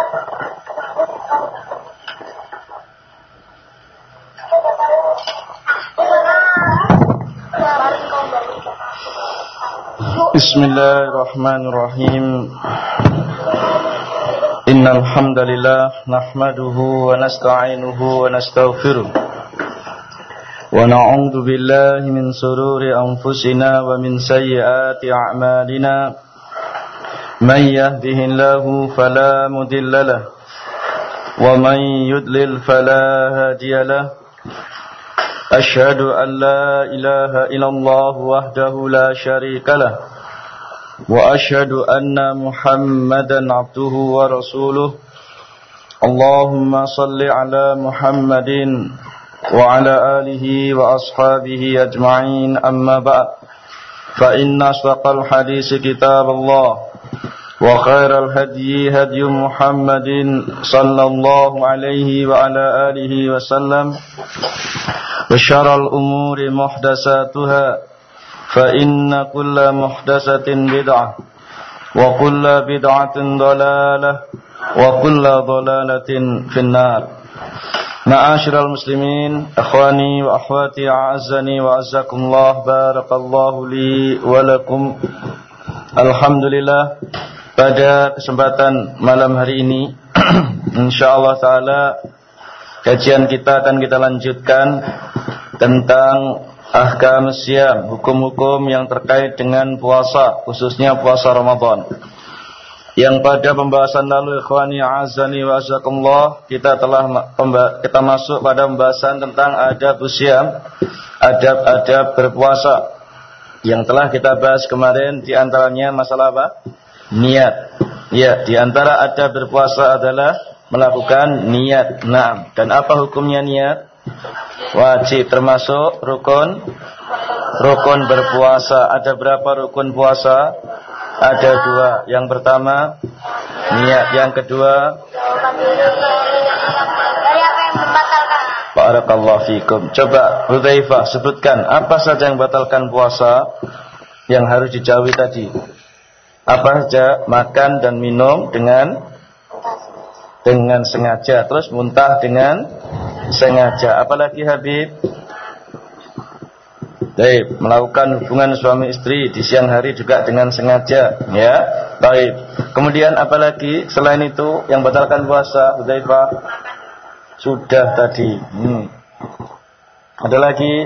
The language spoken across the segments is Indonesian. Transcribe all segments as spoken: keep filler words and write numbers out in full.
Bismillahirrahmanirrahim. Innal hamdalillah nahmaduhu wa nasta'inuhu wa nastaghfiruh. Wa na'udzu billahi min shururi anfusina wa min sayyiati a'malina. May yahdihillahu fala mudilla lahu wa man yudlil fala hadiya lahu. Asyhadu an la ilaha illallah wahdahu la syarika lahu wa asyhadu anna Muhammadan abduhu wa rasuluh. Allahumma salli ala Muhammadin wa ala alihi wa ashabihi ajma'in, amma ba'd. Fa inna asdaqal hadisi kitabullah wa khairal hadyi hadyu Muhammadin sallallahu alaihi wa ala alihi wa sallam. Wa syarrul umuri muhdatsatuha fa inna kulla muhdatsatin bid'ah wa kulla bid'atin dhalalah wa kulla dhalalatin finnar. Ma'asyiral muslimin, akhwani wa akhwati, a'azzani wa azzakumullah, barakallahu li wa lakum. Alhamdulillah, pada kesempatan malam hari ini insyaallah taala kajian kita akan kita lanjutkan tentang ahkam siyam, hukum-hukum yang terkait dengan puasa, khususnya puasa Ramadan. Yang pada pembahasan lalu, ikhwani a'azzani wa azakumullah, kita telah kita masuk pada pembahasan tentang adab siyam, adab-adab berpuasa. Yang telah kita bahas kemarin di antaranya masalah apa? Niat. Ya, di antara adab berpuasa adalah melakukan niat. Naam. Dan apa hukumnya niat? Wajib, termasuk rukun rukun berpuasa. Ada berapa rukun puasa? Ada dua. Yang pertama niat, yang kedua barakallahu fikum. Coba Hudzaifah sebutkan apa saja yang batalkan puasa yang harus dijauhi tadi. Apa saja? Makan dan minum dengan dengan sengaja, terus muntah dengan sengaja. Apalagi Habib? Baik, melakukan hubungan suami istri di siang hari juga dengan sengaja, ya. Baik. Kemudian apalagi selain itu yang batalkan puasa, Hudzaifah? Sudah tadi. Hmm. Ada lagi?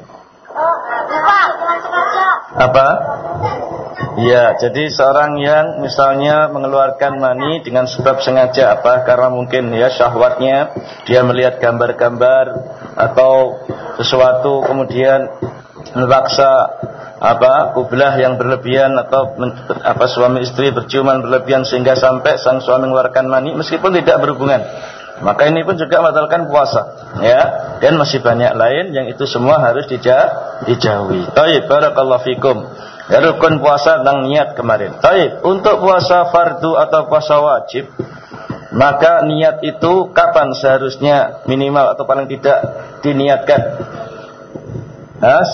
Apa? Ya, jadi seorang yang misalnya mengeluarkan mani dengan sebab sengaja, apa? Karena mungkin ya syahwatnya, dia melihat gambar-gambar atau sesuatu kemudian memaksa apa kublah yang berlebihan atau men, apa suami istri berciuman berlebihan sehingga sampai sang suami mengeluarkan mani meskipun tidak berhubungan, maka ini pun juga membatalkan puasa, ya. Dan masih banyak lain yang itu semua harus dija, dijauhi. Baik, barakallahu fikum. Ya, rukun puasa tentang niat kemarin. Baik, untuk puasa fardu atau puasa wajib, maka niat itu kapan seharusnya minimal atau paling tidak diniatkan? Has?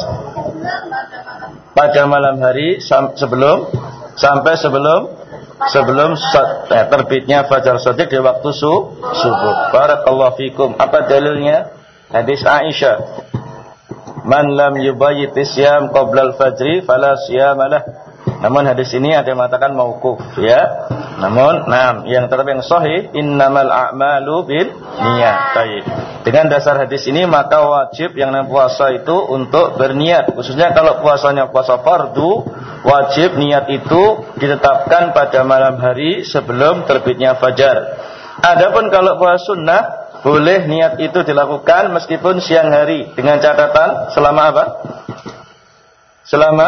Pada malam hari sebelum sampai sebelum sebelum eh, terbitnya fajar shadiq di waktu su, subuh. Barakallahu fikum. Apa dalilnya? Hadis Aisyah. Man lam yubayyit isyam qabla al-fajri fala siyamalah. Namun hadis ini ada yang mengatakan mauquf, ya. Namun, nah, yang tetap yang sahih innamal a'malu bin niat. Baik. Dengan dasar hadis ini maka wajib yang namanya puasa itu untuk berniat. Khususnya kalau puasanya puasa fardu, wajib niat itu ditetapkan pada malam hari sebelum terbitnya fajar. Adapun kalau puasa sunnah, boleh niat itu dilakukan meskipun siang hari dengan catatan selama apa? Selama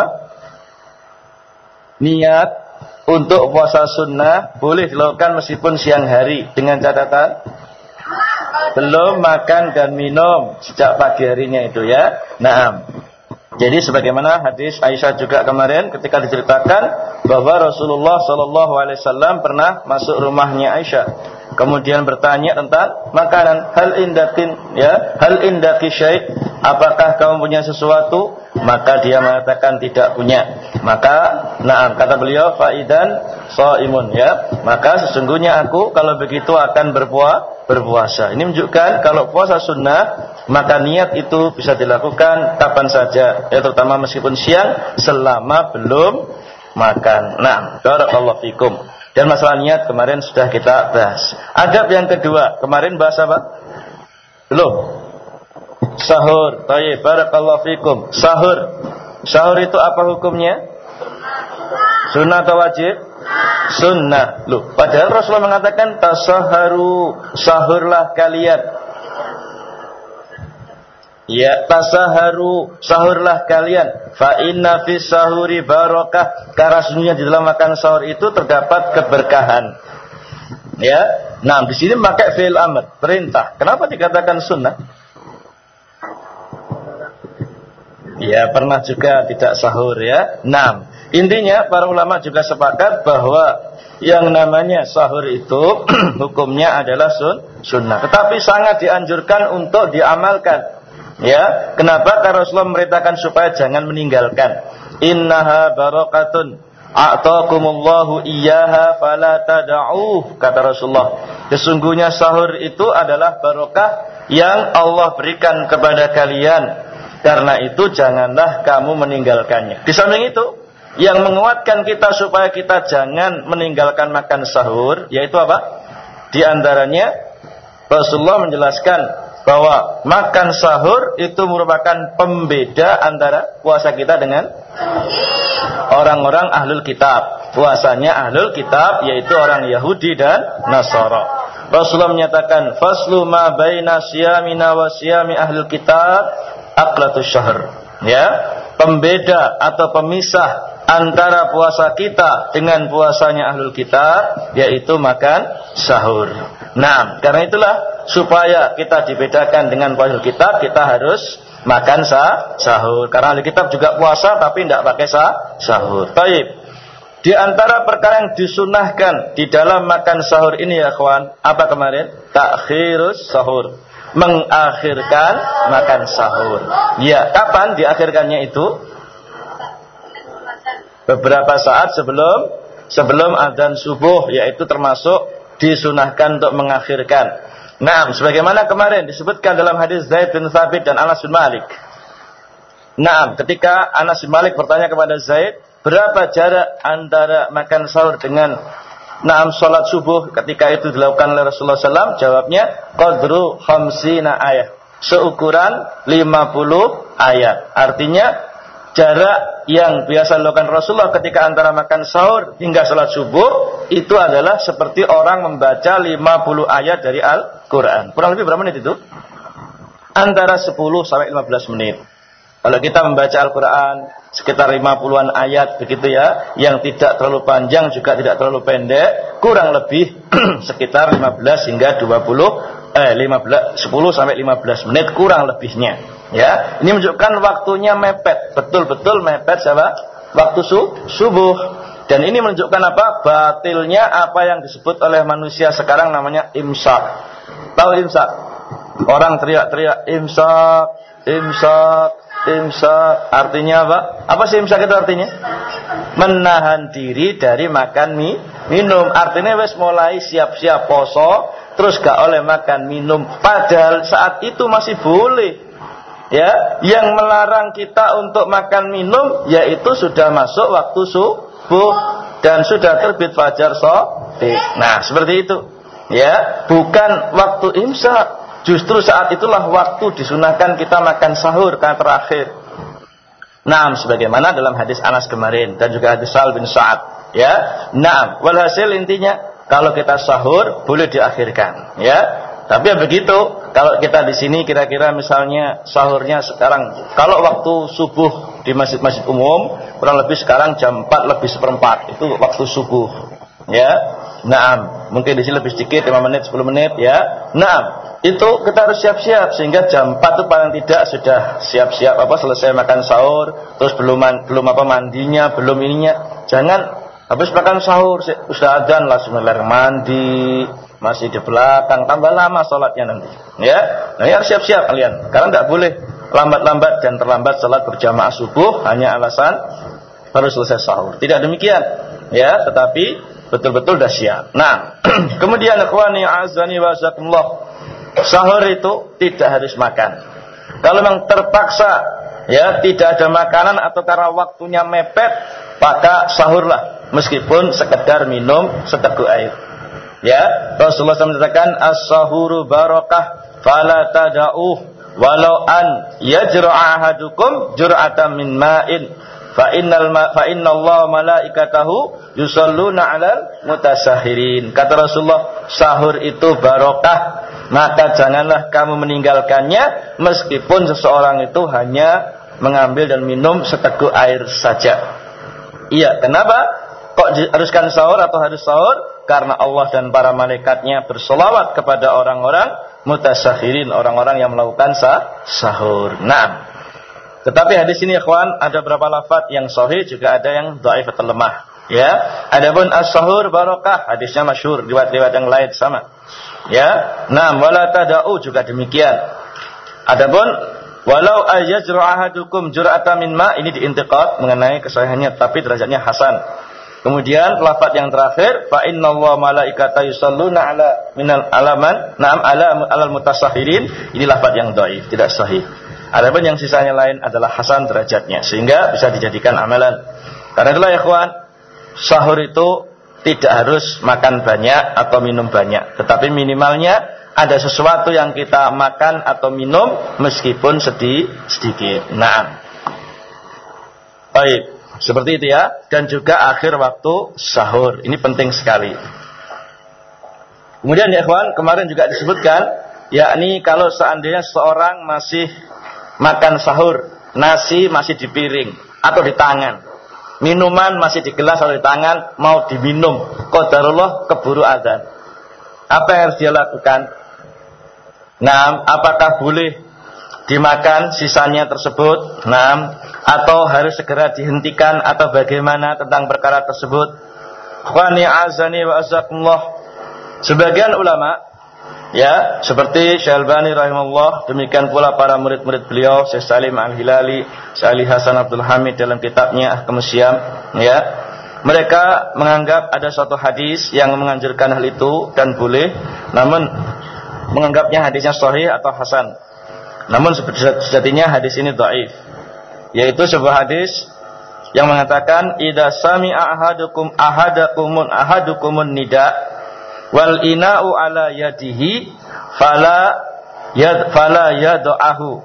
niat untuk puasa sunnah boleh dilakukan meskipun siang hari dengan catatan belum makan dan minum sejak pagi harinya itu, ya. Naam. Jadi sebagaimana hadis Aisyah juga kemarin ketika diceritakan bahwa Rasulullah sallallahu alaihi wasallam pernah masuk rumahnya Aisyah, kemudian bertanya tentang makanan. Hal indakin, ya, hal indaki syai', apakah kamu punya sesuatu? maka dia mengatakan tidak punya. Maka na'am, kata beliau, faidan shaimun, ya. Maka sesungguhnya aku kalau begitu akan berpuasa, berpuasa. Ini menunjukkan kalau puasa sunnah, maka niat itu bisa dilakukan kapan saja, ya, terutama meskipun siang selama belum makan. Nah, barakallahu fikum. Dan masalah niat kemarin sudah kita bahas. Adab yang kedua, kemarin bahas apa? Belum. Sahur. Baik, barakallahu fikum. Sahur. Sahur itu apa hukumnya? Sunnah atau wajib? Sunnah. Loh, padahal Rasulullah mengatakan tasaharu, sahurlah kalian. Ya, tasaharu, sahurlah kalian. Fa inna fis sahuri barakah. Karena sesungguhnya di dalam makan sahur itu terdapat keberkahan. Ya. Nah, di sini pakai fi'il amr, perintah. Kenapa dikatakan sunnah? Ya, pernah juga tidak sahur, ya. Nah, intinya para ulama juga sepakat bahwa yang namanya sahur itu hukumnya adalah sun, sunnah. Tetapi sangat dianjurkan untuk diamalkan. Ya, kenapa? Karena Rasulullah memerintahkan supaya jangan meninggalkan. Innaha barakatun a'taakumullahu iyyaha fala tada'uh, kata Rasulullah. Sesungguhnya sahur itu adalah barokah yang Allah berikan kepada kalian. Karena itu janganlah kamu meninggalkannya. Di samping itu, yang menguatkan kita supaya kita jangan meninggalkan makan sahur, yaitu apa? Di antaranya Rasulullah menjelaskan bahwa makan sahur itu merupakan pembeda antara puasa kita dengan orang-orang ahlul kitab. Puasanya ahlul kitab yaitu orang Yahudi dan Nasara. Rasulullah menyatakan faslu ma baina siyamina wa siyami ahlul kitab aqlatus syahr, ya, pembeda atau pemisah antara puasa kita dengan puasanya ahlul kitab yaitu makan sahur. Nah, karena itulah supaya kita dibedakan dengan ahlul kitab, kita harus makan sah, sahur. Karena ahlul kitab juga puasa tapi tidak pakai sah, sahur. Baik. Di antara perkara yang disunahkan di dalam makan sahur ini ya kawan, apa kemarin? Takhirus sahur, mengakhirkan makan sahur. Ya, kapan diakhirkannya itu? Beberapa saat sebelum sebelum adzan subuh, yaitu termasuk disunahkan untuk mengakhirkan. Nah, sebagaimana kemarin disebutkan dalam hadis Zaid bin Thabit dan Anas bin Malik. Nah, ketika Anas bin Malik bertanya kepada Zaid, berapa jarak antara makan sahur dengan naam salat subuh, ketika itu dilakukan oleh Rasulullah sallallahu alaihi wasallam, jawabnya qadru khamsina ayat, seukuran lima puluh ayat. Artinya jarak yang biasa dilakukan Rasulullah ketika antara makan sahur hingga salat subuh itu adalah seperti orang membaca lima puluh ayat dari Al-Qur'an. Kurang lebih berapa menit itu? Antara sepuluh sampai lima belas menit. Kalau kita membaca Al-Quran sekitar lima puluhan ayat begitu ya, yang tidak terlalu panjang juga tidak terlalu pendek, kurang lebih sekitar lima belas hingga dua puluh eh lima belas sepuluh sampai lima belas menit kurang lebihnya. Ya, ini menunjukkan waktunya mepet, betul-betul mepet siapa? Waktu su, subuh. Dan ini menunjukkan apa? Batilnya apa yang disebut oleh manusia sekarang namanya imsak. Tahu imsak? Orang teriak-teriak imsak, imsak. Imsak artinya apa? Apa sih imsak itu artinya? Menahan diri dari makan mie, minum. Artinya wes mulai siap-siap poso, terus gak oleh makan minum. Padahal saat itu masih boleh. Ya, yang melarang kita untuk makan minum yaitu sudah masuk waktu subuh dan sudah terbit fajar shadiq. Nah, seperti itu. Ya, bukan waktu imsak. Justru saat itulah waktu disunahkan kita makan sahur karena terakhir. Naam, sebagaimana dalam hadis Anas kemarin dan juga hadis Sa'al bin Sa'ad. Ya, naam. Walhasil intinya kalau kita sahur boleh diakhirkan. Ya, tapi ya begitu. Kalau kita di sini kira-kira misalnya sahurnya sekarang, kalau waktu subuh di masjid-masjid umum kurang lebih sekarang jam empat lebih seperempat itu waktu subuh. Ya, naam. Mungkin di sini lebih sedikit lima menit sepuluh menit ya. Naam. Itu kita harus siap-siap sehingga jam empat itu paling tidak sudah siap-siap apa selesai makan sahur, terus belum man, belum apa mandinya, belum ininya. Jangan habis makan sahur sudah adzan langsung lari mandi, masih di belakang, tambah lama salatnya nanti. Ya. Nah, ya harus siap-siap kalian. Karena enggak boleh lambat-lambat dan terlambat salat berjamaah subuh hanya alasan baru selesai sahur. Tidak demikian, ya, tetapi betul-betul dah siap. Nah, kemudian ikhwani azani wa jazakumullah, sahur itu tidak harus makan. Kalau memang terpaksa, ya, tidak ada makanan atau karena waktunya mepet, maka sahurlah meskipun sekedar minum seteguk air. Ya, Rasulullah shallallahu alaihi wasallam mengatakan as-sahuru barakah fala tada'uh walau an yajra'a ahadukum jur'atan min ma'in fa innal ma, fa innallaha malaikatahu yusalluna 'alal mutasahhirin. Kata Rasulullah, sahur itu barokah, maka janganlah kamu meninggalkannya meskipun seseorang itu hanya mengambil dan minum seteguk air saja. Iya, kenapa kok haruskan sahur atau harus sahur? Karena Allah dan para malaikatnya bersolawat kepada orang-orang mutasahhirin, orang-orang yang melakukan sah, sahur. Nah, tetapi hadis ini ikhwan ada berapa lafaz yang sahih, juga ada yang dhaif atau lemah. Ya, adapun as-sahur barokah, hadisnya masyhur, riwayat-riwayat yang lain sama. Ya, nah, wala tada'u juga demikian. Adapun walau ayajru ahadukum jur'atan min ma, ini diintiqad mengenai kesahihannya, tapi derajatnya hasan. Kemudian lafaz yang terakhir, fa innallaha malaikata yusalluna ala minal alaman, na'am ala alal mutasahhirin, ini lafaz yang dhaif, tidak sahih. Adapun yang sisanya lain adalah hasan derajatnya, sehingga bisa dijadikan amalan. Karena itulah ya ikhwan, sahur itu tidak harus makan banyak atau minum banyak, tetapi minimalnya ada sesuatu yang kita makan atau minum meskipun sedikit sedikit. Nah, baik, seperti itu ya. Dan juga akhir waktu sahur, ini penting sekali. Kemudian ya ikhwan, kemarin juga disebutkan, yakni kalau seandainya seorang masih makan sahur, nasi masih di piring atau di tangan, minuman masih di gelas atau di tangan, mau diminum, qadarullah keburu adzan, apa yang harus dia lakukan? Nah, apakah boleh dimakan sisanya tersebut? Nah, atau harus segera dihentikan atau bagaimana tentang perkara tersebut? Khani azani wa azakumullah. Sebagian ulama, ya, seperti Syekh Albani rahimahullah, demikian pula para murid-murid beliau, Syekh Salim Al-Hilali, Syekh Ali Hasan Abdul Hamid dalam kitabnya Ahkam Syam, ya, mereka menganggap ada suatu hadis yang menganjurkan hal itu dan boleh, namun menganggapnya hadisnya sahih atau hasan. Namun sejatinya hadis ini dhaif, yaitu sebuah hadis yang mengatakan idza sami'a ahadukum ahadakumun ahadukumun nida wal ina'u ala yadihi fala yad fala yad'ahu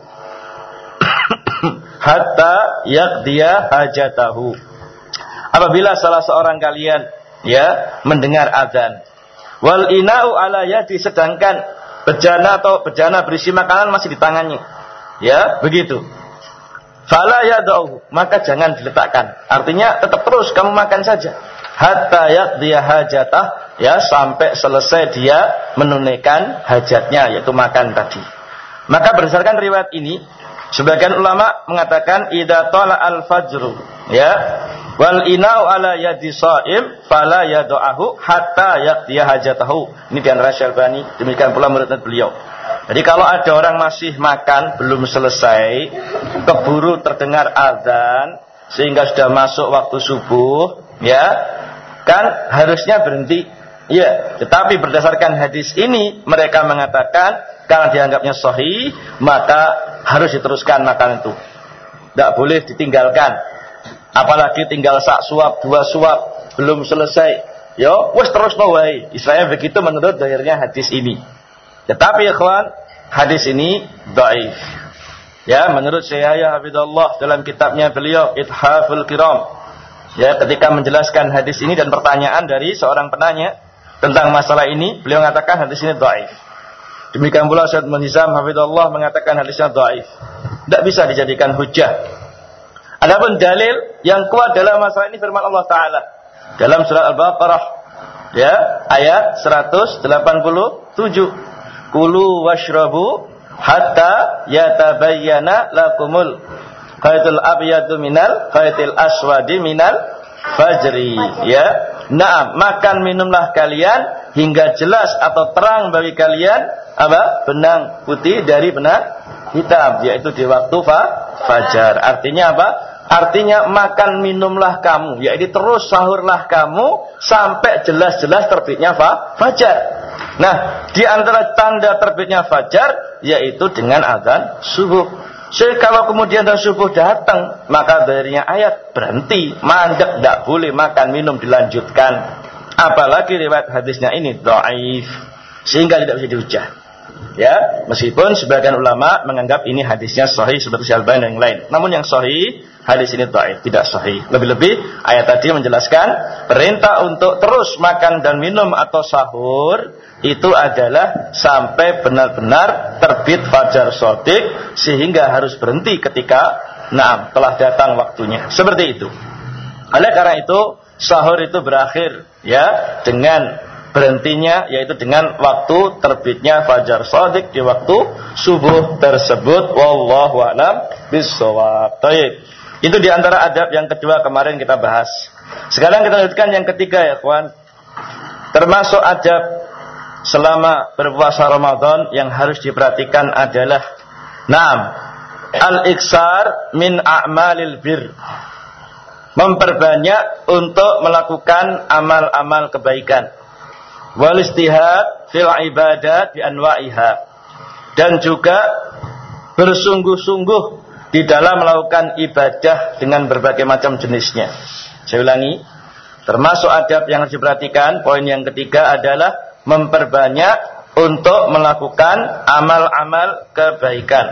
hatta yaqdiya hajatahu. Apabila salah seorang kalian, ya, mendengar azan, wal ina'u ala yadi, sedangkan bejana atau bejana berisi makanan masih di tangannya, ya, begitu, fala yad'ahu, maka jangan diletakkan. Artinya tetap terus kamu makan saja hatta yaqdiya hajatah, ya, sampai selesai dia menunaikan hajatnya, yaitu makan tadi. Maka berdasarkan riwayat ini, sebagian ulama mengatakan idza tala al-fajru, ya, wal inau ala yadi shaim fala yad'ahu hatta yaqdiya hajatahu. Ini di antara Syalbani, demikian pula murid beliau. Jadi kalau ada orang masih makan belum selesai, keburu terdengar azan sehingga sudah masuk waktu subuh, ya, kan harusnya berhenti. Ya, tetapi berdasarkan hadis ini mereka mengatakan karena dianggapnya sahih, maka harus diteruskan makan itu. Tidak boleh ditinggalkan. Apalagi tinggal sak suap, dua suap, belum selesai, yo, wes terus no wae. Istilahnya begitu menurut zahirnya hadis ini. Tetapi ya kawan, hadis ini dhaif. Ya, menurut Syekh Hafizahullah dalam kitabnya beliau Ithaful Kiram, ya, ketika menjelaskan hadis ini dan pertanyaan dari seorang penanya tentang masalah ini, beliau mengatakan hadis ini dhaif. Demikian pula Syekh Munizam Hafizahullah mengatakan hadisnya dhaif. Tidak bisa dijadikan hujjah. Adapun dalil yang kuat dalam masalah ini firman Allah Ta'ala dalam surat Al-Baqarah, ya, ayat seratus delapan puluh tujuh, kulu washrabu hatta yatabayyana lakumul khaytul abyadu minal khaytil aswadi minal fajri, ya. Naam, makan minumlah kalian hingga jelas atau terang bagi kalian apa? Benang putih dari benang hitam, yaitu di waktu fa, fajar. Artinya apa? Artinya makan minumlah kamu, yaitu terus sahurlah kamu sampai jelas-jelas terbitnya fa, fajar. Nah, di antara tanda terbitnya fajar yaitu dengan azan subuh. Jadi kalau kemudian dan subuh datang, maka darinya ayat berhenti, mandek, tidak boleh makan minum dilanjutkan. Apalagi riwayat hadisnya ini dhaif, sehingga tidak bisa dihujah. Ya, meskipun sebagian ulama menganggap ini hadisnya sahih seperti Syalbani dan yang lain. Namun yang sahih, hadis ini dhaif, tidak sahih. Lebih-lebih ayat tadi menjelaskan perintah untuk terus makan dan minum atau sahur itu adalah sampai benar-benar terbit fajar shadiq, sehingga harus berhenti ketika nah telah datang waktunya. Seperti itu. Oleh karena itu sahur itu berakhir ya dengan berhentinya, yaitu dengan waktu terbitnya fajar shadiq di waktu subuh tersebut. Wallahu a'lam bishawab. Baik. Itu di antara adab yang kedua kemarin kita bahas. Sekarang kita lanjutkan yang ketiga ya kawan. Termasuk adab selama berpuasa Ramadan yang harus diperhatikan adalah Naam al-iksar min a'malil bir. Memperbanyak untuk melakukan amal-amal kebaikan. Wal istihad fil ibadat bi anwa'iha. Dan juga bersungguh-sungguh di dalam melakukan ibadah dengan berbagai macam jenisnya. Saya ulangi, termasuk adab yang harus diperhatikan, poin yang ketiga adalah memperbanyak untuk melakukan amal-amal kebaikan.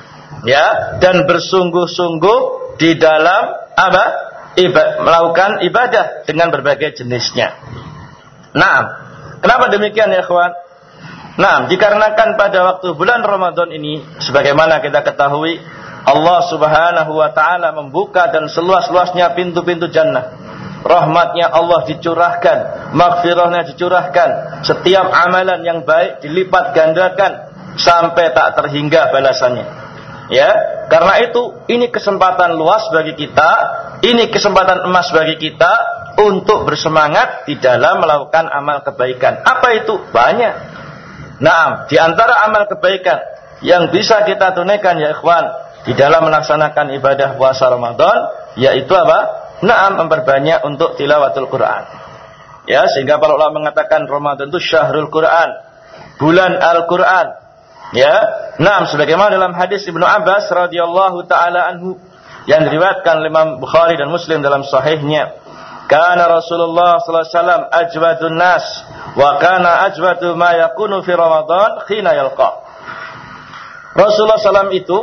Ya, dan bersungguh-sungguh di dalam apa? Iba, melakukan ibadah dengan berbagai jenisnya. Nah, kenapa demikian ya kawan? Nah, dikarenakan pada waktu bulan Ramadan ini, sebagaimana kita ketahui, Allah Subhanahu wa taala membuka dan seluas-luasnya pintu-pintu jannah. Rahmatnya Allah dicurahkan, maghfirahnya dicurahkan, setiap amalan yang baik dilipat gandakan sampai tak terhingga balasannya. Ya, karena itu ini kesempatan luas bagi kita, ini kesempatan emas bagi kita untuk bersemangat di dalam melakukan amal kebaikan. Apa itu? Banyak. Nah, di antara amal kebaikan yang bisa kita tunaikan ya ikhwan di dalam melaksanakan ibadah puasa Ramadan, yaitu apa? Naam, memperbanyak untuk tilawatul Quran. Ya, sehingga para ulama mengatakan Ramadan itu syahrul Quran, bulan Al-Quran. Ya, naam, sebagaimana dalam hadis Ibnu Abbas radhiyallahu taala anhu yang diriwayatkan oleh Imam Bukhari dan Muslim dalam sahihnya, kana Rasulullah sallallahu alaihi wasallam ajwadun nas wa kana ajwadu ma yakunu fi Ramadan khina yalqa. Rasulullah sallallahu alaihi wasallam itu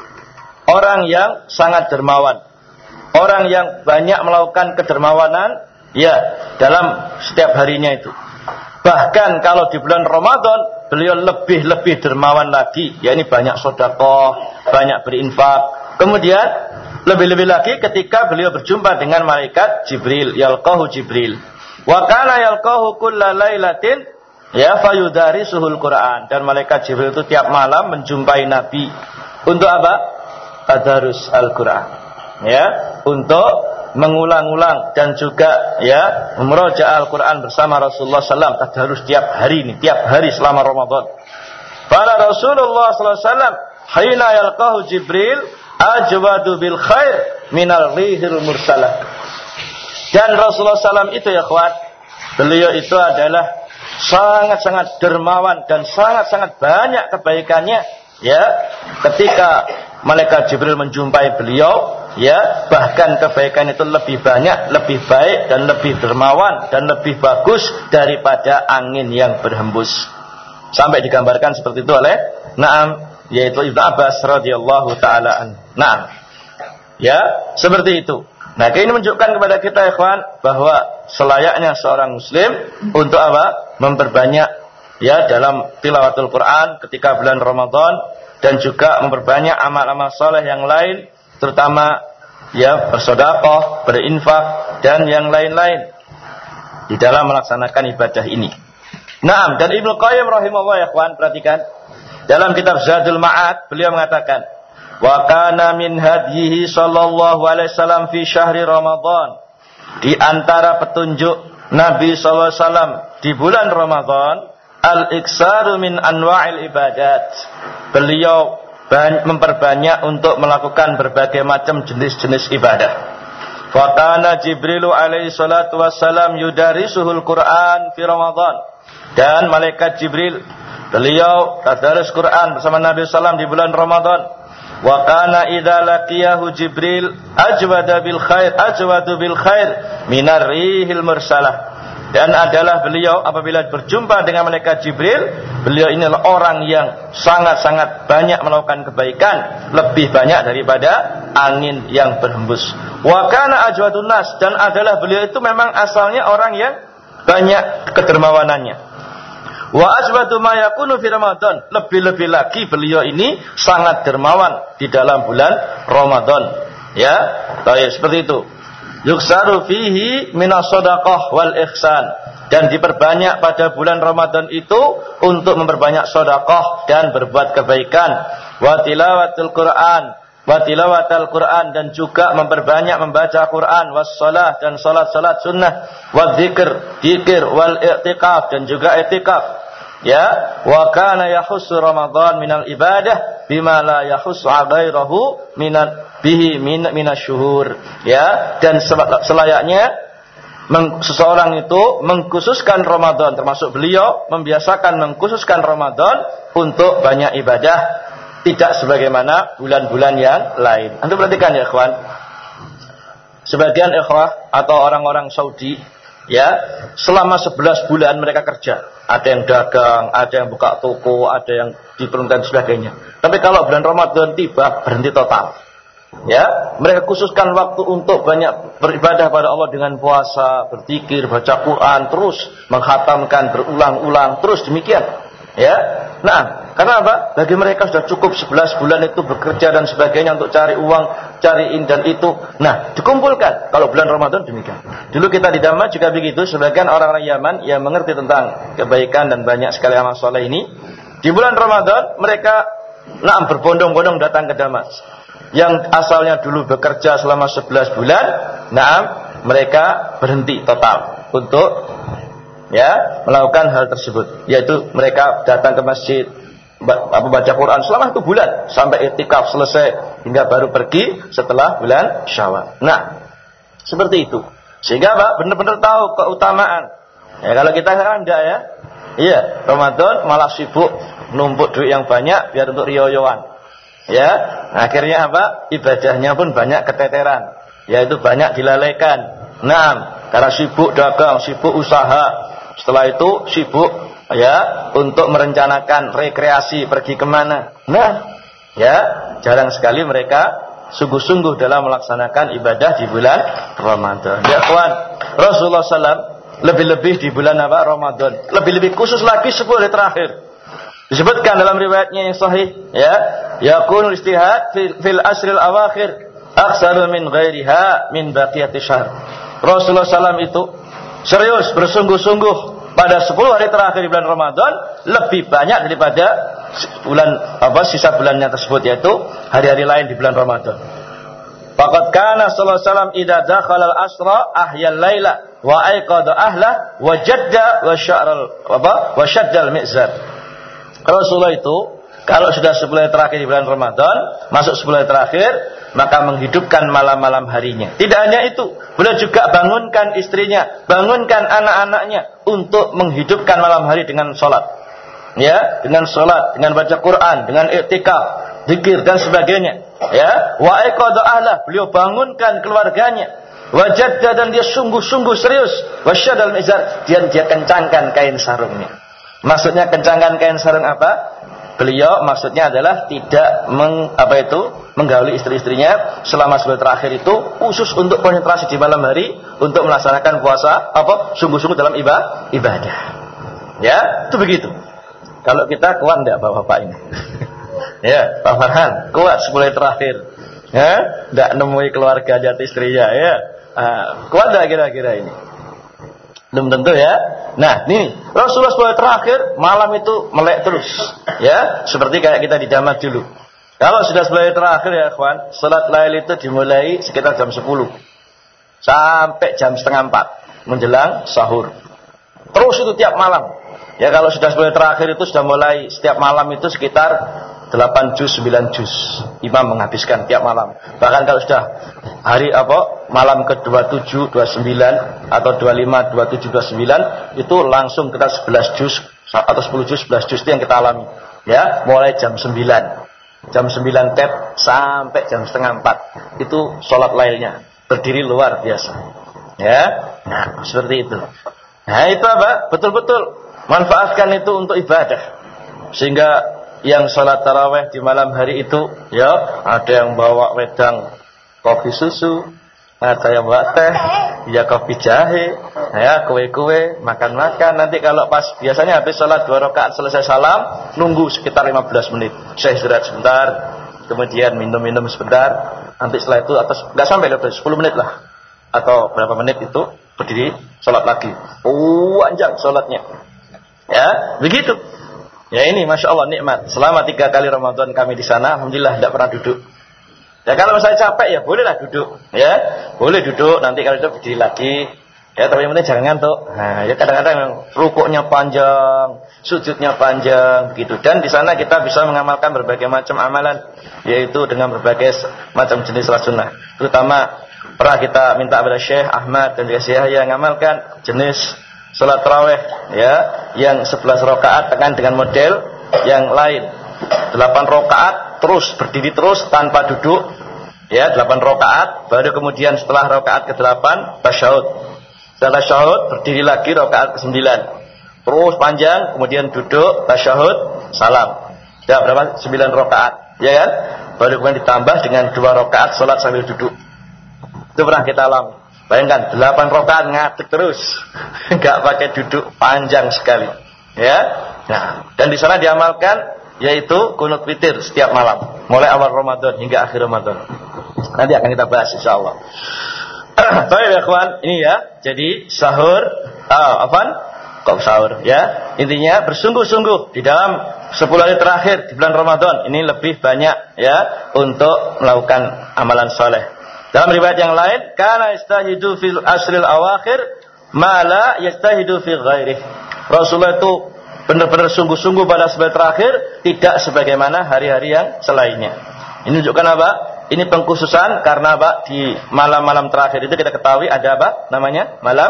orang yang sangat dermawan, orang yang banyak melakukan kedermawanan ya dalam setiap harinya itu. Bahkan kalau di bulan Ramadan beliau lebih-lebih dermawan lagi, yakni banyak sedekah, banyak berinfak. Kemudian lebih-lebih lagi ketika beliau berjumpa dengan malaikat Jibril, yalqahu Jibril. Wa kana yalqahu kulla lailatin ya fayudarisuhul Quran. Dan malaikat Jibril itu tiap malam menjumpai Nabi untuk apa? Tadarus Al-Quran. Ya, untuk mengulang-ulang dan juga ya memurojaah Al-Quran bersama Rasulullah sallallahu alaihi wasallam tadarus tiap hari ini, tiap hari selama Ramadan. Pada Rasulullah sallallahu alaihi wasallam hina yalqahu Jibril ajwadu bil khair minal rihil mursalah. Dan Rasulullah sallallahu alaihi wasallam itu ya kawan, beliau itu adalah sangat-sangat dermawan dan sangat-sangat banyak kebaikannya ya ketika malaikat Jibril menjumpai beliau. Ya, bahkan kebaikan itu lebih banyak, lebih baik dan lebih dermawan dan lebih bagus daripada angin yang berhembus. Sampai digambarkan seperti itu oleh Naam, yaitu Ibnu Abbas radhiyallahu taala an. Naam. Ya, seperti itu. Nah, ini menunjukkan kepada kita ikhwan bahwa selayaknya seorang muslim untuk apa? Memperbanyak ya dalam tilawatul Quran ketika bulan Ramadan dan juga memperbanyak amal-amal saleh yang lain, terutama ya bersedekah, berinfak dan yang lain-lain di dalam melaksanakan ibadah ini. Naam, dan Ibnu Qayyim rahimahullah ya kawan, perhatikan dalam kitab Zadul Ma'ad beliau mengatakan wa kana min hadyihi sallallahu alaihi wasallam fi syahri Ramadan, di antara petunjuk Nabi sallallahu alaihi wasallam di bulan Ramadan al-iksaru min anwa'il ibadat. Beliau memperbanyak untuk melakukan berbagai macam jenis-jenis ibadah. Fa kana Jibril alaihi salatu wassalam yudarisuhul Quran fi Ramadan. Dan malaikat Jibril beliau tadarus Quran bersama Nabi sallallahu alaihi wasallam di bulan Ramadan. Wa kana idza laqiyahu Jibril ajwada bil khair ajwadu bil khair minar rihil mursalah. Dan adalah beliau apabila berjumpa dengan malaikat Jibril, beliau ini adalah orang yang sangat-sangat banyak melakukan kebaikan, lebih banyak daripada angin yang berhembus. Wa kana ajwadun nas, dan adalah beliau itu memang asalnya orang yang banyak kedermawanannya. Wa ajwadu ma yakunu fi Ramadan, lebih-lebih lagi beliau ini sangat dermawan di dalam bulan Ramadan. Ya, baik, seperti itu. Yuksaru fihi minas shadaqah wal ihsan, dan diperbanyak pada bulan Ramadan itu untuk memperbanyak sedekah dan berbuat kebaikan. Wa tilawatul Quran, wa tilawatul Quran, dan juga memperbanyak membaca Quran, was shalah, dan salat-salat sunnah, wa dzikr, dzikir, wal i'tikaf, dan juga i'tikaf. Ya, wa kana yahussu Ramadan minal ibadah bima la yahussu ghairahu minal bihi min minasyuhur. Ya, dan selayaknya seseorang itu mengkhususkan Ramadan, termasuk beliau membiasakan mengkhususkan Ramadan untuk banyak ibadah, tidak sebagaimana bulan-bulan yang lain. Antum perhatikan ya ikhwan, sebagian ikhwah atau orang-orang Saudi, ya, selama sebelas bulan mereka kerja. Ada yang dagang, ada yang buka toko, ada yang diperuntukkan sebagainya. Tapi kalau bulan Ramadan tiba, berhenti total. Ya, mereka khususkan waktu untuk banyak beribadah pada Allah dengan puasa, berzikir, baca Quran, terus menghatamkan berulang-ulang, terus demikian. Ya, nah, karena apa? Bagi mereka sudah cukup sebelas bulan itu bekerja dan sebagainya untuk cari uang, cari ini dan itu. Nah, dikumpulkan. Kalau bulan Ramadan demikian. Dulu kita di Damas juga begitu. Sebagian orang-orang Yaman yang mengerti tentang kebaikan dan banyak sekali amal soleh ini, di bulan Ramadan mereka nah berbondong-bondong datang ke Damas. Yang asalnya dulu bekerja selama sebelas bulan, nah mereka berhenti total untuk ya melakukan hal tersebut, yaitu mereka datang ke masjid, apa baca Quran selama satu bulan sampai i'tikaf selesai, hingga baru pergi setelah bulan Syawal. Nah, seperti itu. Sehingga apa? Benar-benar tahu keutamaan. Ya, kalau kita sekarang enggak ya. Iya, Ramadan malah sibuk numpuk duit yang banyak biar untuk riyo-riyoan. Ya, akhirnya apa? Ibadahnya pun banyak keteteran, yaitu banyak dilalaikan. Nah, karena sibuk dagang, sibuk usaha. Setelah itu sibuk ya untuk merencanakan rekreasi, pergi kemana. Nah, ya jarang sekali mereka sungguh-sungguh dalam melaksanakan ibadah di bulan Ramadan. Ya kawan, Rasulullah sallallahu alaihi wasallam lebih-lebih di bulan apa? Ramadan. Lebih-lebih khusus lagi sepuluh hari terakhir. Disebutkan dalam riwayatnya yang sahih, ya, yakunul istihad fil, fil asril awakhir aktsaru min ghairiha min baqiyati syahr. Rasulullah sallallahu alaihi wasallam itu serius, bersungguh-sungguh pada sepuluh hari terakhir di bulan Ramadan lebih banyak daripada bulan apa sisa bulannya tersebut, yaitu hari-hari lain di bulan Ramadan. Faqad kana sallallahu alaihi wasallam idza dakhala al-asra ahyal laila wa aiqadha ahla wa jadda wa sya'ral apa wa shadda al-mizar. Rasulullah itu kalau sudah sepuluh hari terakhir di bulan Ramadan, masuk sepuluh hari terakhir, maka menghidupkan malam-malam harinya. Tidak hanya itu, beliau juga bangunkan istrinya, bangunkan anak-anaknya untuk menghidupkan malam hari dengan sholat. Ya, dengan sholat, dengan baca Quran, dengan i'tikaf, zikir dan sebagainya. Ya, wa aiqadha ahla, beliau bangunkan keluarganya. Wa jadda, dan dia sungguh-sungguh serius. Wa syadal mizar, dia dia kencangkan kain sarungnya. Maksudnya kencangkan kain sarung apa? Beliau maksudnya adalah tidak meng, apa itu menggauli istri-istrinya selama sebulan terakhir itu, khusus untuk konsentrasi di malam hari untuk melaksanakan puasa apa sungguh-sungguh dalam ibadah ibadah. Ya, itu begitu. Kalau kita kuat enggak Bapak-bapak ini? Ya, Pak Farhan, kuat sepuluh hari terakhir. Ya, enggak nemui keluarga jati istrinya ya. Uh, kuat enggak kira-kira ini? Belum tentu ya. Nah, nih Rasulullah sepuluh hari terakhir malam itu melek terus, ya, seperti kayak kita di Damas dulu. Kalau sudah sepuluh hari terakhir ya, kawan, salat lail itu dimulai sekitar jam sepuluh sampai jam setengah empat menjelang sahur. Terus itu tiap malam Ya kalau sudah sepuluh terakhir itu sudah mulai setiap malam itu sekitar delapan juz, sembilan juz imam menghabiskan tiap malam. Bahkan kalau sudah hari apa malam ke dua puluh tujuh, dua puluh sembilan atau dua puluh lima, dua puluh tujuh, dua puluh sembilan itu langsung kita sebelas juz atau sepuluh juz, sebelas juz itu yang kita alami. Ya, mulai jam sembilan. Jam sembilan tep sampai jam setengah empat itu sholat lailnya. Berdiri luar biasa. Ya. Nah, seperti itu. Nah, itu apa? Betul-betul manfaatkan itu untuk ibadah. Sehingga yang sholat taraweh di malam hari itu, ya, ada yang bawa wedang kopi susu, ada yang bawa teh, ya kopi jahe, ya kue-kue, makan-makan. Nanti kalau pas biasanya habis sholat dua rakaat selesai salam, nunggu sekitar lima belas menit. Saya istirahat sebentar, kemudian minum-minum sebentar. Nanti setelah itu atas nggak sampai sepuluh menit lah, atau berapa menit itu berdiri sholat lagi. Oh, panjang sholatnya. Ya, begitu. Ya ini Masya Allah nikmat. Selama tiga kali Ramadan kami di sana, alhamdulillah tidak pernah duduk. Ya kalau saya capek ya bolehlah duduk. Ya boleh duduk. Nanti kalau itu berdiri lagi. Ya tapi yang penting jangan ngantuk. Nah ya kadang-kadang rukuknya panjang, sujudnya panjang, begitu. Dan di sana kita bisa mengamalkan berbagai macam amalan, yaitu dengan berbagai macam jenis salat sunnah. Terutama pernah kita minta kepada Syekh Ahmad dan juga Syekh Yahya mengamalkan jenis salat tarawih ya yang sebelas rakaat dengan dengan model yang lain. delapan rakaat terus berdiri terus tanpa duduk. Ya, delapan rakaat baru kemudian setelah rakaat kedelapan tasyahud. Setelah tasyahud berdiri lagi rakaat kesembilan. Terus panjang kemudian duduk tasyahud salam. Ya, berapa? sembilan rakaat, ya kan? Baru kemudian ditambah dengan dua rakaat salat sambil duduk. Itu pernah kita alami. Bayangkan delapan rakaat ngadeg terus, enggak pakai duduk, panjang sekali. Ya. Nah, dan di sana diamalkan yaitu kunut witir setiap malam, mulai awal Ramadan hingga akhir Ramadan. Nanti akan kita bahas insyaallah. Baik ya kawan, ini ya. Jadi sahur, ah, apaan? Kok sahur ya? Intinya bersungguh-sungguh di dalam sepuluh hari terakhir di bulan Ramadan ini lebih banyak ya untuk melakukan amalan saleh. Dalam riwayat yang lain, kana yastahidu fil asril awakhir ma la yastahidu fi ghairihi. Rasulullah itu benar-benar sungguh-sungguh pada sebagian terakhir, tidak sebagaimana hari-hari yang selainnya. Ini menunjukkan apa? Ini pengkhususan karena apa? Di malam-malam terakhir itu kita ketahui ada apa? Namanya malam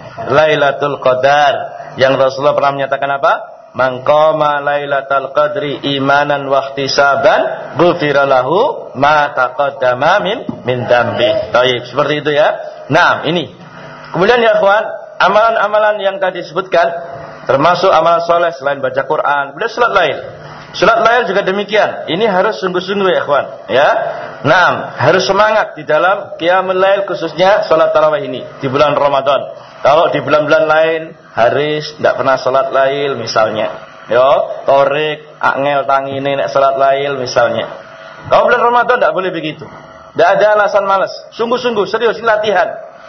Lailatul Qadar. Yang Rasulullah pernah menyatakan apa? Man qama lailatal qadri imanan wa ihtisaban ghufira lahu ma taqaddama min min dambi. Baik, seperti itu ya. Nah, ini. Kemudian ya kawan, amalan-amalan yang tadi disebutkan termasuk amalan soleh selain baca Quran, kemudian salat lail. Salat lail juga demikian. Ini harus sungguh-sungguh ya kawan, ya. Nah, harus semangat di dalam qiyamul lail khususnya salat tarawih ini di bulan Ramadan. Kalau di bulan-bulan lain Haris tidak pernah salat lail misalnya, yo, Torik, Angel, Tangine nek salat lail misalnya. Kalau bulan Ramadan tidak boleh begitu. Tidak ada alasan malas. Sungguh-sungguh serius latihan.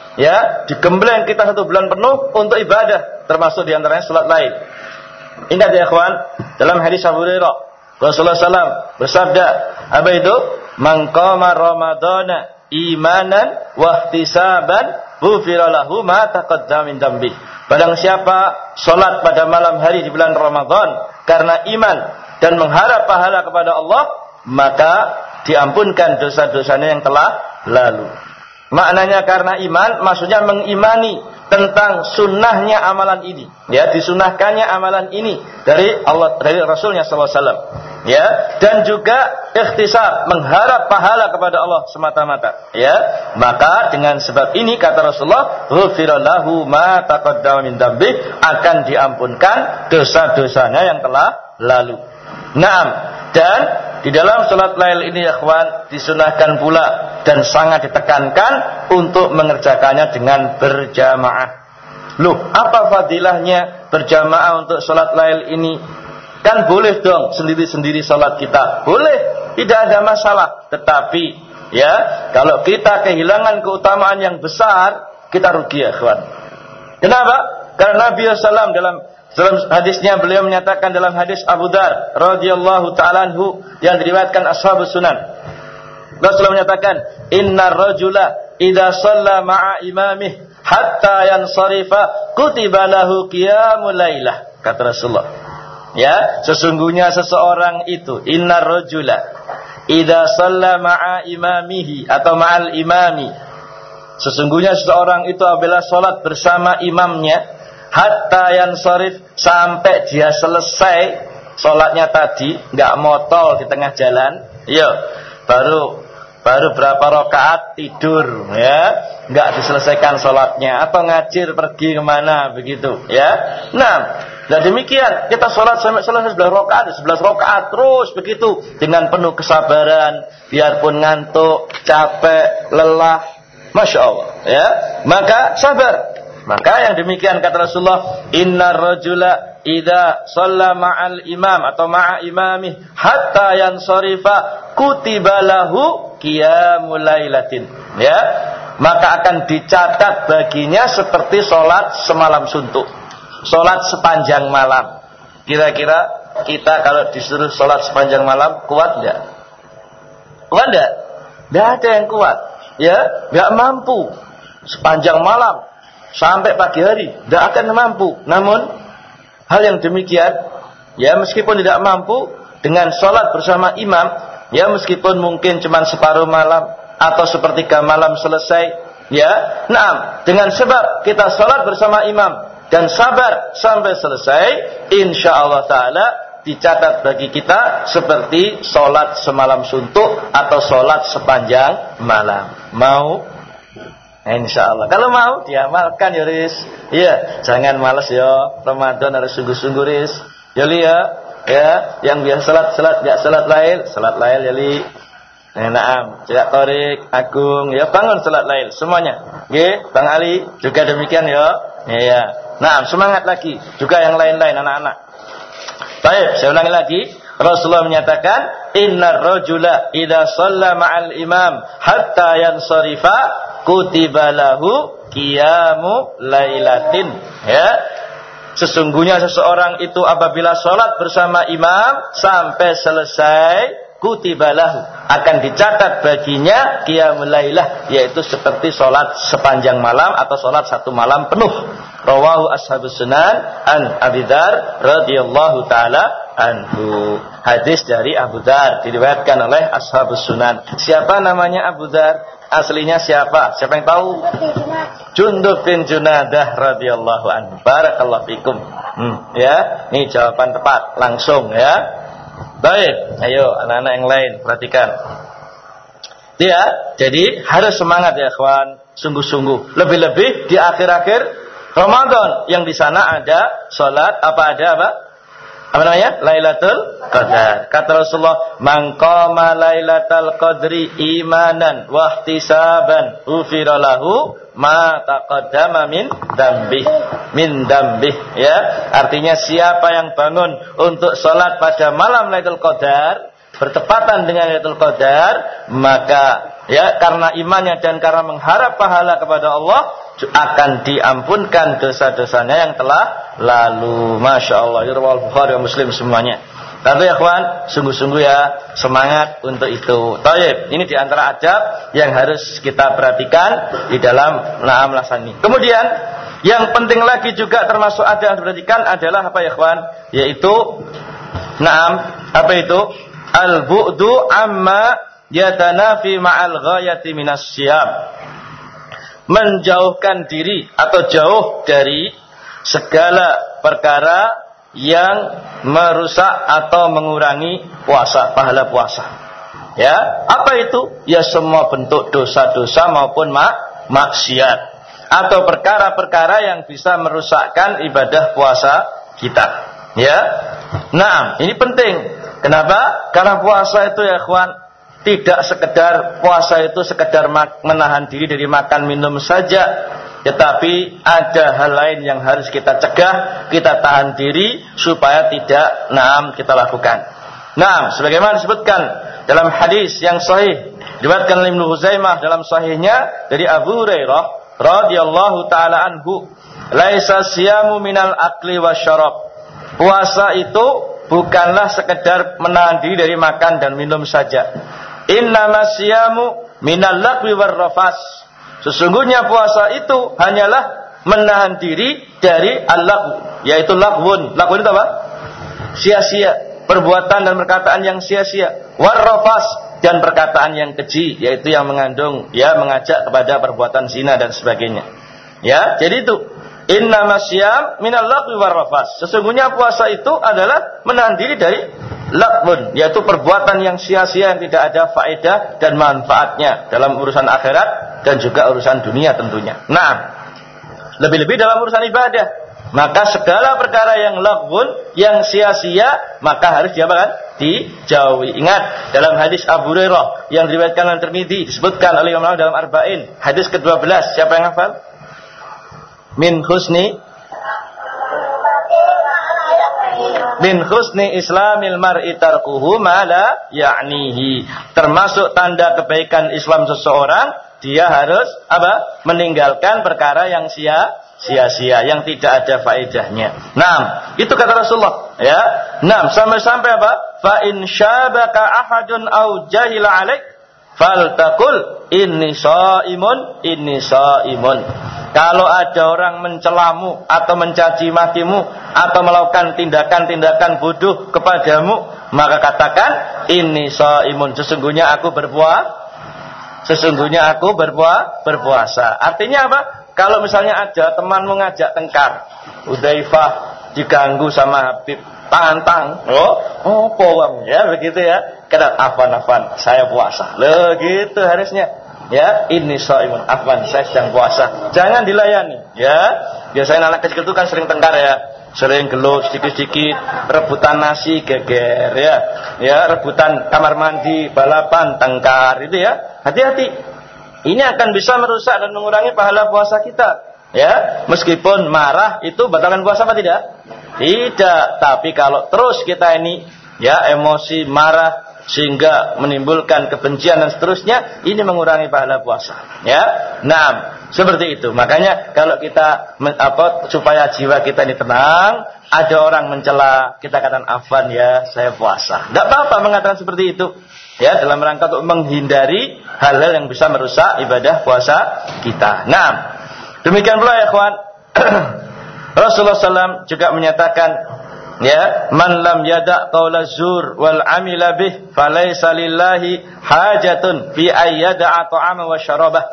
Ya, digembleng kita satu bulan penuh untuk ibadah, termasuk diantaranya salat lail. Ingat ya kawan, dalam hadis Abu Hurairah, Rasulullah sallallahu alaihi wasallam bersabda, apa itu? Man qama ramadhana imanan wa ihtisaban ghufira lahu ma taqaddama min dambi. Barang siapa salat pada malam hari di bulan Ramadan karena iman dan mengharap pahala kepada Allah, maka diampunkan dosa-dosanya yang telah lalu. Maknanya karena iman, maksudnya mengimani tentang sunnahnya amalan ini, ya, disunahkannya amalan ini dari Allah, dari Rasulnya sallallahu alaihi wasallam, ya, dan juga ikhtisab, mengharap pahala kepada Allah semata-mata, ya, maka dengan sebab ini kata Rasulullah, ghufira lahu ma taqaddama min dambi, akan diampunkan dosa-dosanya yang telah lalu. Naam, dan di dalam salat lail ini ya kawan, disunahkan pula dan sangat ditekankan untuk mengerjakannya dengan berjamaah. Loh, apa fadilahnya berjamaah untuk salat lail ini? Kan boleh dong sendiri-sendiri salat kita. Boleh, tidak ada masalah. Tetapi ya, kalau kita kehilangan keutamaan yang besar, kita rugi ya kawan. Kenapa? Karena Nabi sallallahu alaihi wasallam dalam Dalam hadisnya beliau menyatakan dalam hadis Abu Dar radhiyallahu ta'ala anhu yang diriwayatkan Ashabus Sunan. Rasulullah menyatakan, "Innar rajula idza shalla ma'a imamih hatta yansarifa kutiba lahu qiyamul lailah." kata Rasulullah. Ya, sesungguhnya seseorang itu innar rajula idza shalla ma'a imamihi atau ma'al imami. Sesungguhnya seseorang itu apabila salat bersama imamnya hatta yansharif sampai dia selesai salatnya tadi, enggak motol di tengah jalan. Iya, baru baru berapa rakaat tidur ya, enggak diselesaikan salatnya atau ngajir pergi kemana begitu ya. Nah, nah demikian kita salat sampai selesai sebelas rakaat, sebelas rakaat terus begitu dengan penuh kesabaran, biarpun ngantuk, capek, lelah, masya Allah ya, maka sabar. Maka yang demikian kata Rasulullah, innar rajula idza shalla ma'al imam atau ma'a imamih hatta yansarifa kutiba lahu qiyamul lailatin. Ya, maka akan dicatat baginya seperti salat semalam suntuk. Salat sepanjang malam. Kira-kira kita kalau disuruh salat sepanjang malam kuat enggak? Kuat enggak? Enggak ada yang kuat. Ya, enggak mampu sepanjang malam sampai pagi hari, tidak akan mampu. Namun hal yang demikian, ya meskipun tidak mampu dengan sholat bersama imam, ya meskipun mungkin cuma separuh malam atau sepertiga malam selesai, ya, nah dengan sebab kita sholat bersama imam dan sabar sampai selesai, insya Allah Taala dicatat bagi kita seperti sholat semalam suntuk atau sholat sepanjang malam. Mau? Insya Allah. Kalau mau diamalkan ya Riz. Iya, jangan malas ya. Ramadan harus sungguh-sungguh Riz. Ya Li ya. Ya, yang biasa salat salat enggak salat lail, salat lail ya Li. Nah, naam. Cak Torik, Agung, ya bangun salat lail semuanya. Nggih, Bang Ali juga demikian ya. Iya. Naam, semangat lagi. Juga yang lain-lain anak-anak. Baik, saya ulangi lagi. Rasulullah menyatakan, innar rajula idza shalla ma'al imam hatta yansarifa kutiba lahu qiyamu lailatin. Ya. Sesungguhnya seseorang itu apabila salat bersama imam sampai selesai, kutiba lahu akan dicatat baginya qiyamul lailah, yaitu seperti salat sepanjang malam atau salat satu malam penuh. Rawahu ashabus sunan an Abi Dzar radhiyallahu taala anhu. Hadis dari Abu Dzar diriwayatkan oleh ashabus sunan. Siapa namanya Abu Dzar? Aslinya siapa? Siapa yang tahu? Jundub bin Junadah radhiyallahu anhu. Barakallahu fikum. Hmm, ya, ini jawaban tepat langsung ya. Baik, ayo anak-anak yang lain perhatikan. Ya, jadi harus semangat ya kawan, sungguh-sungguh. Lebih-lebih di akhir-akhir Ramadan yang di sana ada salat apa ada apa? Apa namanya? Lailatul Qadar. Kata Rasulullah, "Man qama Lailatul Qadri imanan wa ihtisaban, ghufira lahu ma taqaddama min dzambih." Min dzambih, ya. Artinya siapa yang bangun untuk salat pada malam Lailatul Qadar, bertepatan dengan Lailatul Qadar, maka ya karena imannya dan karena mengharap pahala kepada Allah akan diampunkan dosa-dosanya yang telah lalu. Masya Allah, riwayat Bukhari dan Muslim semuanya. Tapi ya kawan, sungguh-sungguh ya semangat untuk itu. Taib, ini diantara adab yang harus kita perhatikan di dalam naam lasani. Kemudian yang penting lagi juga termasuk adab yang diperhatikan adalah apa ya kawan? Yaitu naam, apa itu? Al-bu'du amma yatanafi ma'al ghayati minas syiyam. Menjauhkan diri atau jauh dari segala perkara yang merusak atau mengurangi puasa, pahala puasa. Ya, apa itu? Ya semua bentuk dosa-dosa maupun mak maksiat atau perkara-perkara yang bisa merusakkan ibadah puasa kita. Ya. Nah, ini penting. Kenapa? Karena puasa itu ya kawan, tidak sekedar puasa itu sekedar menahan diri dari makan minum saja, tetapi ada hal lain yang harus kita cegah, kita tahan diri supaya tidak naam kita lakukan. Nah, sebagaimana disebutkan dalam hadis yang sahih diriwayatkan oleh Ibnu Huzaimah dalam sahihnya dari Abu Hurairah radhiyallahu taala anhu, laisa siyamu minal akli wasyarab. Puasa itu bukanlah sekedar menahan diri dari makan dan minum saja. Innamasyamu minal lagwi war rafas. Sesungguhnya puasa itu hanyalah menahan diri dari al-lagw, yaitu lagwun. Lagwun itu apa? Sia-sia, perbuatan dan perkataan yang sia-sia. Warrafas, dan perkataan yang keji, yaitu yang mengandung ya mengajak kepada perbuatan zina dan sebagainya. Ya, jadi itu innamas syiyam minal lagwi warrafas. Sesungguhnya puasa itu adalah menahan diri dari lagwun, yaitu perbuatan yang sia-sia yang tidak ada faedah dan manfaatnya dalam urusan akhirat dan juga urusan dunia tentunya. Nah, lebih-lebih dalam urusan ibadah, maka segala perkara yang lagwun, yang sia-sia, maka harus diapakan? Dijauhi. Ingat dalam hadis Abu Hurairah yang diriwayatkan oleh Tirmidzi, disebutkan oleh Imam Nawawi dalam Arba'in, hadis kedua belas. Siapa yang hafal? Min husni Min husni islamil mar'i tarkuhu ma la ya'nihi. Termasuk tanda kebaikan Islam seseorang, dia harus apa? Meninggalkan perkara yang sia sia-sia, yang tidak ada faedahnya. Nah, itu kata Rasulullah, ya. Nah, sampai-sampai apa? Fa in syabaka ahadun au jahila alaik faltaqul inni shaimun inni shaimun. Kalau ada orang mencelamu atau mencaci makimu atau melakukan tindakan-tindakan bodoh kepadamu, maka katakan inni shaimun, sesungguhnya aku berpuasa. Sesungguhnya aku berpuasa, berpuasa. Artinya apa? Kalau misalnya ada teman mengajak tengkar, Hudzaifah diganggu sama Habib, tantang, oh, oh, powang, ya begitu ya. Kata afan-afan, saya puasa. Loh, gitu harusnya. Ya, ini shaimun, afan, saya sedang puasa. Jangan dilayani, ya. Biasanya anak kecil itu kan sering tengkar ya, sering gelut sedikit-sedikit, rebutan nasi geger, ya, ya, rebutan kamar mandi, balapan, tengkar, itu ya. Hati-hati. Ini akan bisa merusak dan mengurangi pahala puasa kita. Ya, meskipun marah itu batalkan puasa apa tidak? Tidak. Tapi kalau terus kita ini ya emosi, marah sehingga menimbulkan kebencian dan seterusnya, ini mengurangi pahala puasa. Ya. Nah, seperti itu. Makanya kalau kita apa supaya jiwa kita ini tenang, ada orang mencela, kita katakan afwan ya, saya puasa. Tidak apa-apa mengatakan seperti itu. Ya, dalam rangka untuk menghindari hal-hal yang bisa merusak ibadah puasa kita. Nah, demikian pula ya ikhwan, Rasulullah sallallahu alaihi wasallam juga menyatakan, ya, man lam yada' qaula zur wal amila bih falaysa lillahi hajatun fi ayyada'a ta'ama wa syarabah.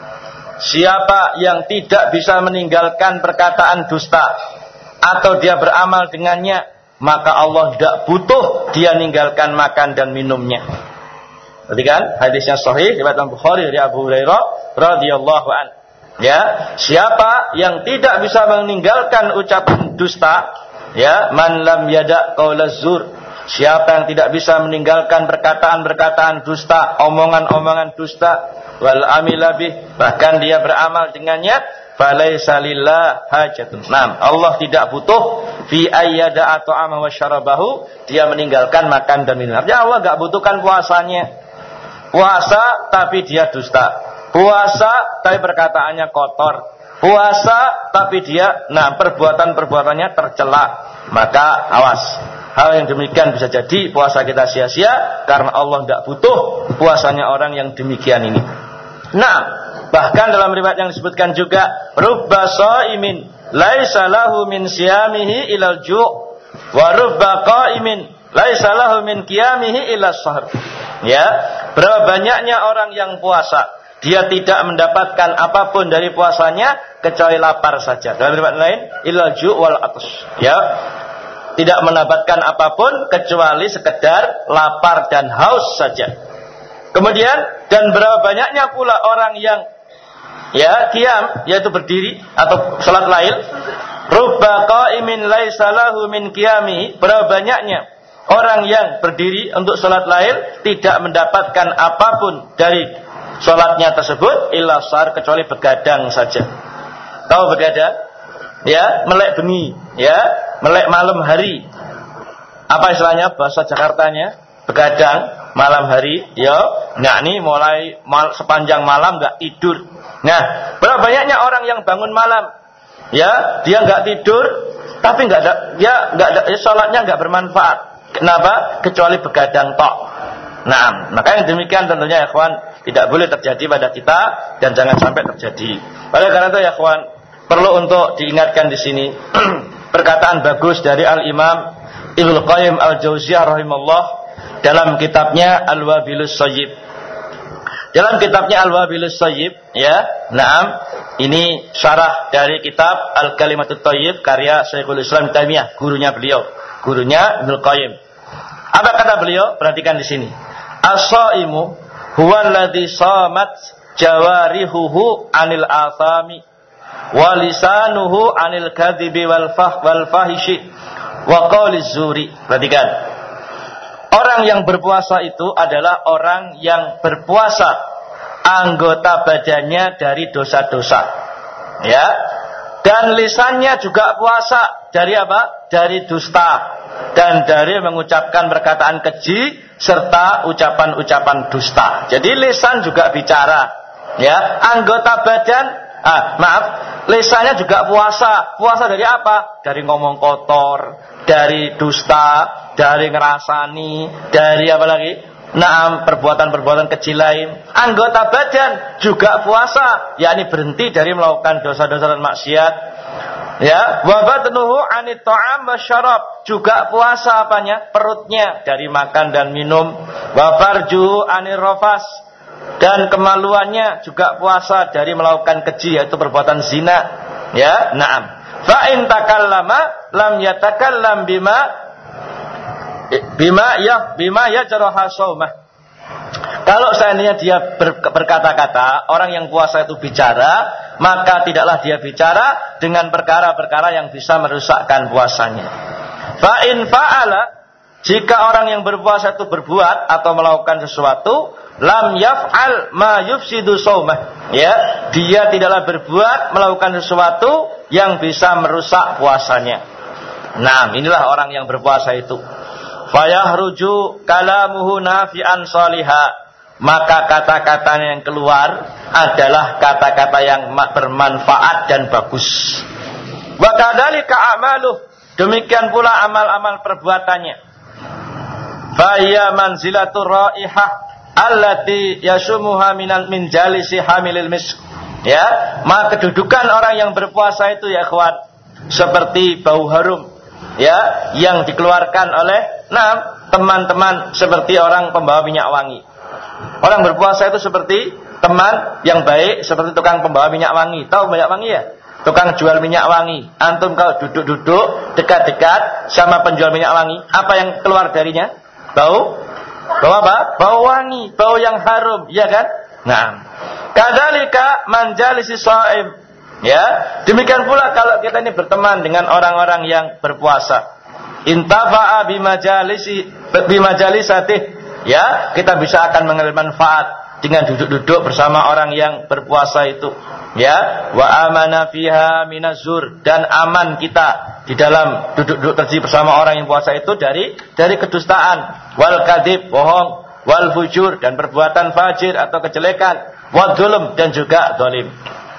Siapa yang tidak bisa meninggalkan perkataan dusta atau dia beramal dengannya, maka Allah tidak butuh dia meninggalkan makan dan minumnya. Berarti kan hadisnya sahih riwayat Bukhari dari Abu Hurairah radhiyallahu an. Ya, siapa yang tidak bisa meninggalkan ucapan dusta, ya, man lam yada' qaula zur. Siapa yang tidak bisa meninggalkan perkataan-perkataan dusta, omongan-omongan dusta, wal amila bih, bahkan dia beramal dengannya, falaisa lillah hajatun. Nah, Allah tidak butuh fi ayyada ta'ama wa syarabahu, dia meninggalkan makan dan minum. Artinya Allah enggak butuhkan puasanya. Puasa tapi dia dusta. Puasa tapi perkataannya kotor. Puasa tapi dia nah perbuatan-perbuatannya tercela. Maka awas. Hal yang demikian bisa jadi puasa kita sia-sia karena Allah tidak butuh puasanya orang yang demikian ini. Nah, bahkan dalam riwayat yang disebutkan juga, rubba shaimin laisa lahu min siyamihi ilal ju' wa rubba qaimin laisa lahu min qiyamihi illa shahr. Ya, berapa banyaknya orang yang puasa, dia tidak mendapatkan apapun dari puasanya kecuali lapar saja. Dalam riwayat lain, ilal ju' wal atash. Ya, tidak mendapatkan apapun kecuali sekedar lapar dan haus saja. Kemudian, dan berapa banyaknya pula orang yang ya qiyam, yaitu berdiri atau salat lail, rubba qaimin laisa lahu min qiyamihi, berapa banyaknya orang yang berdiri untuk salat lail tidak mendapatkan apapun dari salatnya tersebut illa sar, kecuali begadang saja. Tahu begadang? Ya, melek bengi, ya, melek malam hari. Apa istilahnya bahasa Jakartanya? Begadang malam hari, ya. Nah, ini mulai mal, sepanjang malam enggak tidur. Nah, berapa banyaknya orang yang bangun malam, ya, dia enggak tidur, tapi enggak ada, ya, enggak ada, ya, salatnya enggak bermanfaat. Kenapa? Kecuali begadang tok. Nah, maka yang demikian tentunya ya kawan tidak boleh terjadi pada kita dan jangan sampai terjadi. Oleh karena itu ya kawan, perlu untuk diingatkan di sini perkataan bagus dari Al-Imam Ibnu Qayyim Al-Jauziyah rahimahullah dalam kitabnya Al-Wabilus Shayyib. Dalam kitabnya Al-Wabilus Shayyib, ya, naam, ini syarah dari kitab Al-Kalimatut Thayyib karya Syekhul Islam Taimiyah, gurunya beliau, gurunya Ibnu Qayyim. Apa kata beliau? Perhatikan di sini. As-shaimu huwa alladzi shamat jawarihuhu anil athami wa lisanuhu anil kadhibi wal fah wal fahishi wa qauliz zuri. Perhatikan. Orang yang berpuasa itu adalah orang yang berpuasa anggota badannya dari dosa-dosa. Ya. Dan lisannya juga puasa dari apa? Dari dusta dan dari mengucapkan perkataan keji serta ucapan-ucapan dusta. Jadi lisan juga bicara, ya. Anggota badan, ah, maaf, lisannya juga puasa. Puasa dari apa? Dari ngomong kotor, dari dusta, dari ngerasani, dari apa lagi? Naam, perbuatan-perbuatan kecil lain. Anggota badan juga puasa, yakni berhenti dari melakukan dosa-dosa dan maksiat. Ya, wa batnuhu anit ta'am wasyarab, juga puasa apanya? Perutnya dari makan dan minum. Wa farju anir rafas, dan kemaluannya juga puasa dari melakukan keji, yaitu perbuatan zina. Ya, na'am. Fa in takallama lam yatakallam bima bima ya bima yajraha shaumah. Kalau seandainya dia ber, berkata-kata, orang yang puasa itu bicara, maka tidaklah dia bicara dengan perkara-perkara yang bisa merusakkan puasanya. Fa in fa'ala, jika orang yang berpuasa itu berbuat atau melakukan sesuatu, lam yaf'al ma yufsidu shaumah. Ya, dia tidaklah berbuat melakukan sesuatu yang bisa merusak puasanya. Nah, inilah orang yang berpuasa itu. Fayahruju kalamuhu nafi'an salihah, maka kata-katanya yang keluar adalah kata-kata yang bermanfaat dan bagus. Wa kadzalika a'maluh, demikian pula amal-amal perbuatannya. Fa hiya manzilatur raihah allati yasumuha minal min jalisi hamilil misk. Ya, maka kedudukan orang yang berpuasa itu ya ikhwan, seperti bau harum, ya, yang dikeluarkan oleh nah teman-teman seperti orang pembawa minyak wangi. Orang berpuasa itu seperti teman yang baik, seperti tukang pembawa minyak wangi. Tahu minyak wangi ya? Tukang jual minyak wangi. Antum kalau duduk-duduk dekat-dekat sama penjual minyak wangi, apa yang keluar darinya? Bau? Bau apa? Bau wangi, bau yang harum, ya kan? Nah, kadzalika manjalisi shaim. Ya, demikian pula kalau kita ini berteman dengan orang-orang yang berpuasa. Intafa'a bimajalisi bimajalisatih. Ya, kita bisa akan mengambil manfaat dengan duduk-duduk bersama orang yang berpuasa itu. Ya, wa amana fiha minazur, dan aman kita di dalam duduk-duduk terji bersama orang yang puasa itu dari dari kedustaan, wal kadzib, bohong, wal fujur, dan perbuatan fajir atau kejelekan, wal dzulm, dan juga zalim.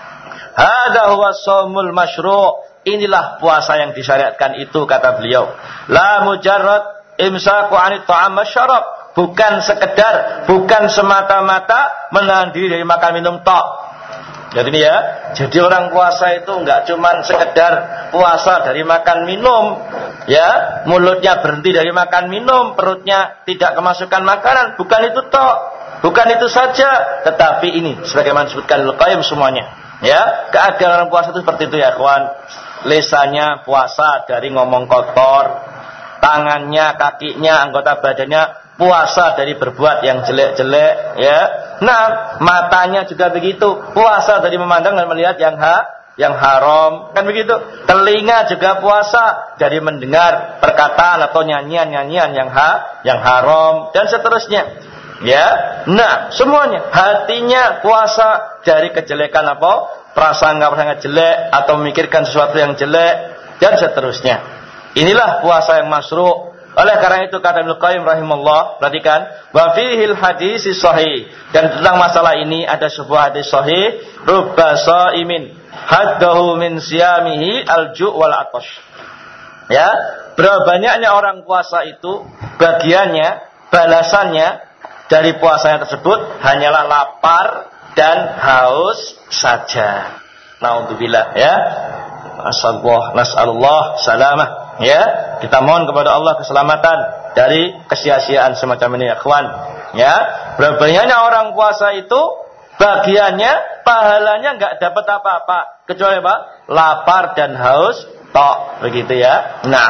Hadza huwa shaumul masyru'. Inilah puasa yang disyariatkan itu, kata beliau. La mujarrad imsaku 'anit ta'am wasyarab. Bukan sekedar, bukan semata-mata menahan diri dari makan minum tok. Jadi ini ya, jadi orang puasa itu enggak cuman sekedar puasa dari makan minum, ya, mulutnya berhenti dari makan minum, perutnya tidak kemasukan makanan, bukan itu tok, bukan itu saja, tetapi ini sebagaimana disebutkan Al-Qayyim semuanya. Ya, keadaan orang puasa itu seperti itu ya, kawan. Lisannya puasa dari ngomong kotor, tangannya, kakinya, anggota badannya puasa dari berbuat yang jelek-jelek, ya. Nah, matanya juga begitu, puasa dari memandang dan melihat yang ha, yang haram, kan begitu. Telinga juga puasa dari mendengar perkataan atau nyanyian-nyanyian yang ha, yang haram, dan seterusnya. Ya. Nah, semuanya. Hatinya puasa dari kejelekan apa? Prasangka-prasangka jelek atau memikirkan sesuatu yang jelek, dan seterusnya. Inilah puasa yang masyru'. Oleh karena itu kata Ibnu Qayyim rahimahullah, perhatikan, wa fihil hadis sahih, dan tentang masalah ini ada sebuah hadis sahih, rubba shaimin haddahu min siyamihi al-ju' wal atash. Ya, berapa banyaknya orang puasa itu bagiannya, balasannya dari puasanya tersebut hanyalah lapar dan haus saja. Naudzubillah ya. Nasallallahu nasallallahu salamah ya. Kita mohon kepada Allah keselamatan dari kesia-siaan semacam ini ya kawan. Ya, berapa banyaknya orang puasa itu bagiannya pahalanya enggak dapat apa-apa kecuali apa? Lapar dan haus tok, begitu ya. Nah,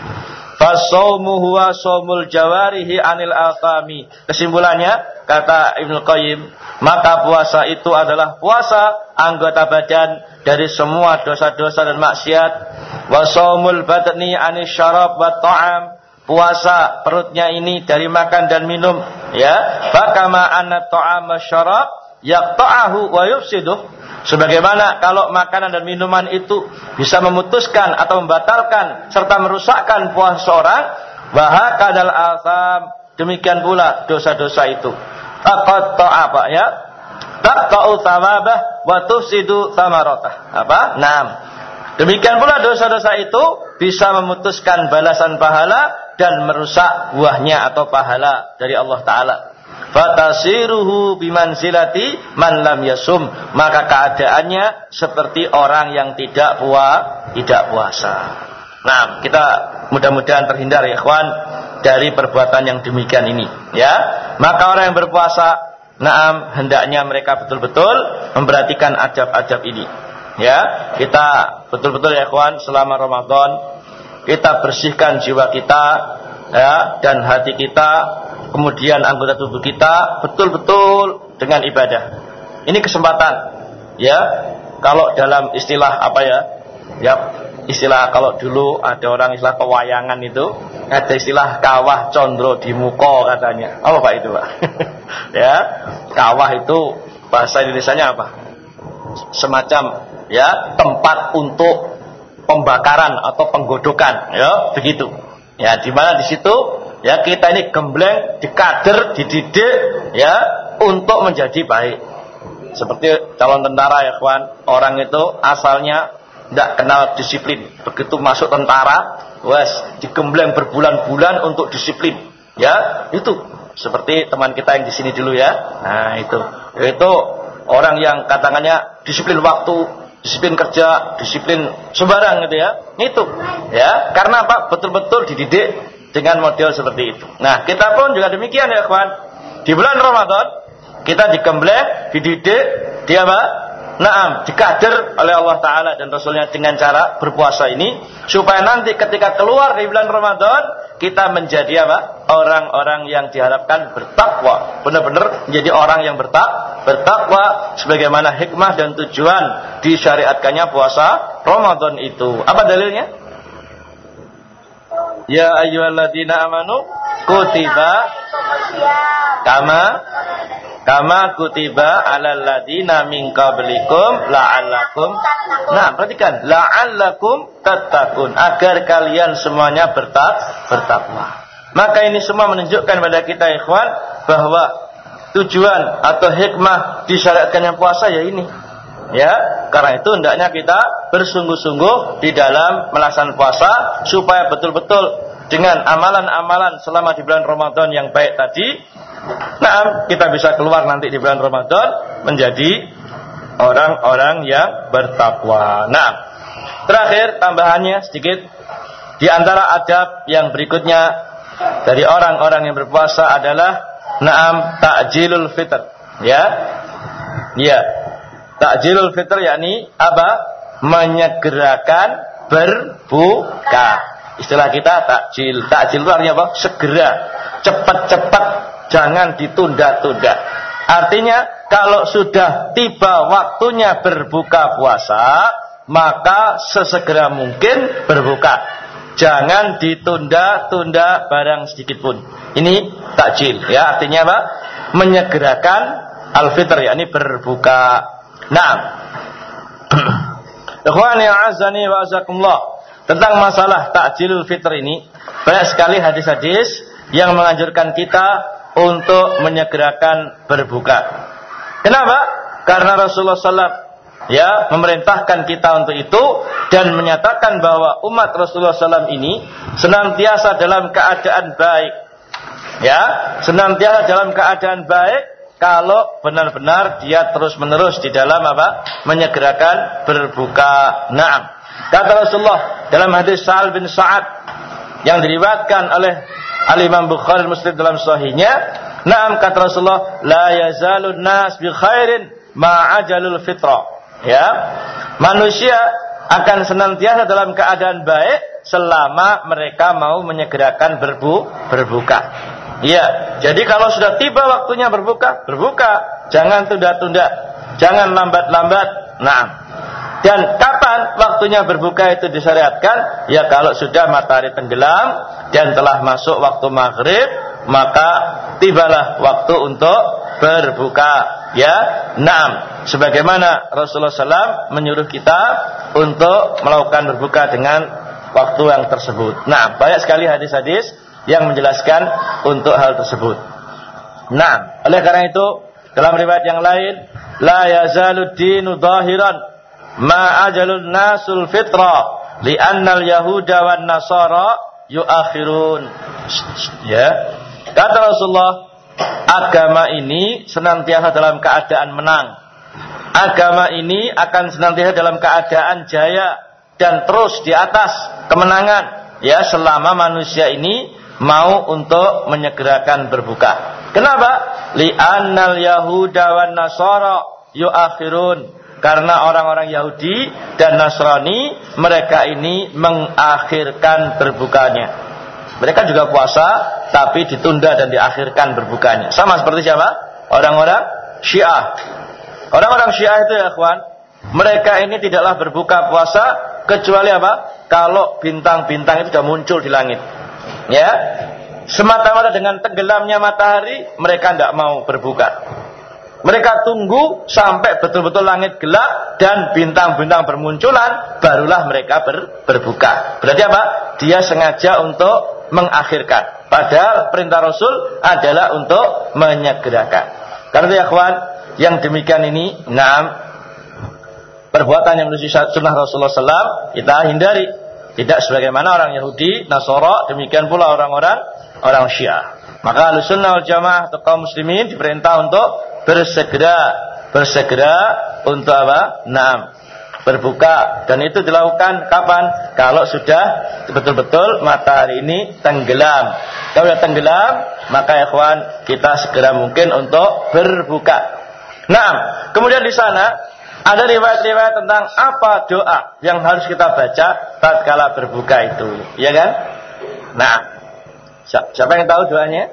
fasaumu huwa saumul jawarihi anil athami. Kesimpulannya kata Ibnu Qayyim, maka puasa itu adalah puasa anggota badan dari semua dosa-dosa dan maksiat. Wa saumul badni anis syarab wa ta'am. Puasa perutnya ini dari makan dan minum, ya. Fakama anna ta'ama syarab yaqta'ahu wa yufsiduh. Sebagaimana kalau makanan dan minuman itu bisa memutuskan atau membatalkan serta merusakkan puasa seorang, wa hakadal atham, demikian pula dosa-dosa itu. Taqatta apa ya? Taqta'u thawabah wa tufsidu thamaratah. Apa? Naam. Demikian pula dosa-dosa itu bisa memutuskan balasan pahala dan merusak buahnya atau pahala dari Allah Ta'ala. Fatasiruhu bimanzilati man lam yasum, maka keadaannya seperti orang yang tidak puasa, tidak puasa. Nah, kita mudah-mudahan terhindar ya ikhwan dari perbuatan yang demikian ini, ya. Maka orang yang berpuasa, naam, hendaknya mereka betul-betul memperhatikan adab-adab ini. Ya, kita betul-betul ya ikhwan selama Ramadan kita bersihkan jiwa kita, ya, dan hati kita, kemudian anggota tubuh kita betul-betul dengan ibadah. Ini kesempatan, ya. Kalau dalam istilah apa ya? Ya, istilah kalau dulu ada orang istilah pewayangan itu, ada istilah kawah condro di muko katanya. Apa Pak itu, Pak? Ya, kawah itu bahasa Indonesianya apa? Semacam ya tempat untuk pembakaran atau penggodokan, ya begitu. Ya, di mana di situ ya kita ini gembleng, dikader, dididik ya untuk menjadi baik. Seperti calon tentara ya kawan, orang itu asalnya tidak kenal disiplin, begitu masuk tentara, wes digembleng berbulan-bulan untuk disiplin. Ya, itu seperti teman kita yang di sini dulu ya. Nah, itu itu orang yang katakannya disiplin waktu, disiplin kerja, disiplin sembarang gitu ya. Itu ya, karena apa? Betul-betul dididik dengan model seperti itu. Nah, kita pun juga demikian ya kawan. Di bulan Ramadan kita digembleng, dididik, dia apa? Naam, dikader oleh Allah Ta'ala dan Rasulnya dengan cara berpuasa ini, supaya nanti ketika keluar di bulan Ramadan kita menjadi apa? Orang-orang yang diharapkan bertakwa, benar-benar menjadi orang yang bertak bertakwa sebagaimana hikmah dan tujuan disyariatkannya puasa Ramadan itu. Apa dalilnya? Ya ayyuhalladzina amanu kutiba kama kama kutiba alal ladzina min qablikum la'allakum. Nah, perhatikan, la'allakum tattaqun, agar kalian semuanya bertak bertakwa. Maka ini semua menunjukkan pada kita ikhwan bahwa tujuan atau hikmah disyariatkannya puasa ya ini. Ya, karena itu hendaknya kita bersungguh-sungguh di dalam melaksanakan puasa supaya betul-betul dengan amalan-amalan selama di bulan Ramadan yang baik tadi, nah, kita bisa keluar nanti di bulan Ramadan menjadi orang-orang yang bertakwa. Nah, terakhir tambahannya sedikit, di antara adab yang berikutnya dari orang-orang yang berpuasa adalah na'am ta'jilul fitr. Ya. Ya. Ta'jilul fitr yakni apa? Menyegerakan berbuka. Istilah kita takjil. Takjil itu artinya apa? Segera, cepat-cepat, jangan ditunda-tunda. Artinya kalau sudah tiba waktunya berbuka puasa, maka sesegera mungkin berbuka. Jangan ditunda-tunda barang sedikit pun. Ini takjil ya, artinya apa? Menyegerakan al-fitr yakni berbuka. Nah, ikhwani azani wa azakumullah, tentang masalah takjilul fitr ini banyak sekali hadis-hadis yang menganjurkan kita untuk menyegerakan berbuka. Kenapa? Karena Rasulullah sallallahu alaihi wasallam ya memerintahkan kita untuk itu dan menyatakan bahwa umat Rasulullah sallallahu alaihi wasallam ini senantiasa dalam keadaan baik. Ya, senantiasa dalam keadaan baik kalau benar-benar dia terus-menerus di dalam apa? Menyegerakan berbuka. Naam. Kata Rasulullah dalam hadis Sa'al bin Sa'ad yang diriwayatkan oleh Al-Imam Bukhari Muslim dalam sahihnya, naam, kata Rasulullah, la yazalun nas bi khairin ma'ajalul fitra. Ya. Manusia akan senantiasa dalam keadaan baik selama mereka mau menyegerakan berbu berbuka. Ya, jadi kalau sudah tiba waktunya berbuka, berbuka, jangan tunda-tunda, jangan lambat-lambat. Nah, dan kapan waktunya berbuka itu disyariatkan? Ya, kalau sudah matahari tenggelam dan telah masuk waktu maghrib, maka tibalah waktu untuk berbuka. Ya, nah, sebagaimana Rasulullah shallallahu alaihi wasallam menyuruh kita untuk melakukan berbuka dengan waktu yang tersebut. Nah, banyak sekali hadis-hadis yang menjelaskan untuk hal tersebut. Nah, oleh karena itu dalam riwayat yang lain, la yazalud dinu dhahiran ma ajalun nasul fitra li'annal yahuda wan nasara yuakhirun. Ya. Kata Rasulullah, agama ini senantiasa dalam keadaan menang. Agama ini akan senantiasa dalam keadaan jaya dan terus di atas kemenangan, ya, selama manusia ini mau untuk menyegerakan berbuka. Kenapa? Li'annal yahuda wan nasara yuakhirun. Karena orang-orang Yahudi dan Nasrani, mereka ini mengakhirkan berbukanya. Mereka juga puasa, tapi ditunda dan diakhirkan berbukanya. Sama seperti siapa? Orang-orang Syiah. Orang-orang Syiah itu, ya kawan, mereka ini tidaklah berbuka puasa kecuali apa? Kalau bintang-bintang itu sudah muncul di langit. Ya, semata-mata dengan tenggelamnya matahari mereka tidak mau berbuka. Mereka tunggu sampai betul-betul langit gelap dan bintang-bintang bermunculan, barulah mereka ber, berbuka. Berarti apa? Dia sengaja untuk mengakhirkan. Padahal perintah Rasul adalah untuk menyegerakan. Karena itu, ya kawan, yang demikian ini, naam, perbuatan yang menyusul sunnah Rasulullah sallallahu alaihi wasallam kita hindari. Tidak sebagaimana orang Yahudi, Nasara, demikian pula orang-orang orang Syiah. Maka Ahlussunnah wal Jamaah atau kaum muslimin diperintah untuk bersegera, bersegera untuk apa? Naam, berbuka. Dan itu dilakukan kapan? Kalau sudah betul-betul matahari ini tenggelam. Kalau sudah tenggelam, maka ya ikhwan, kita segera mungkin untuk berbuka. Naam, kemudian di sana ada riwayat-riwayat tentang apa doa yang harus kita baca tatkala berbuka itu, ya kan? Nah, siapa yang tahu doanya?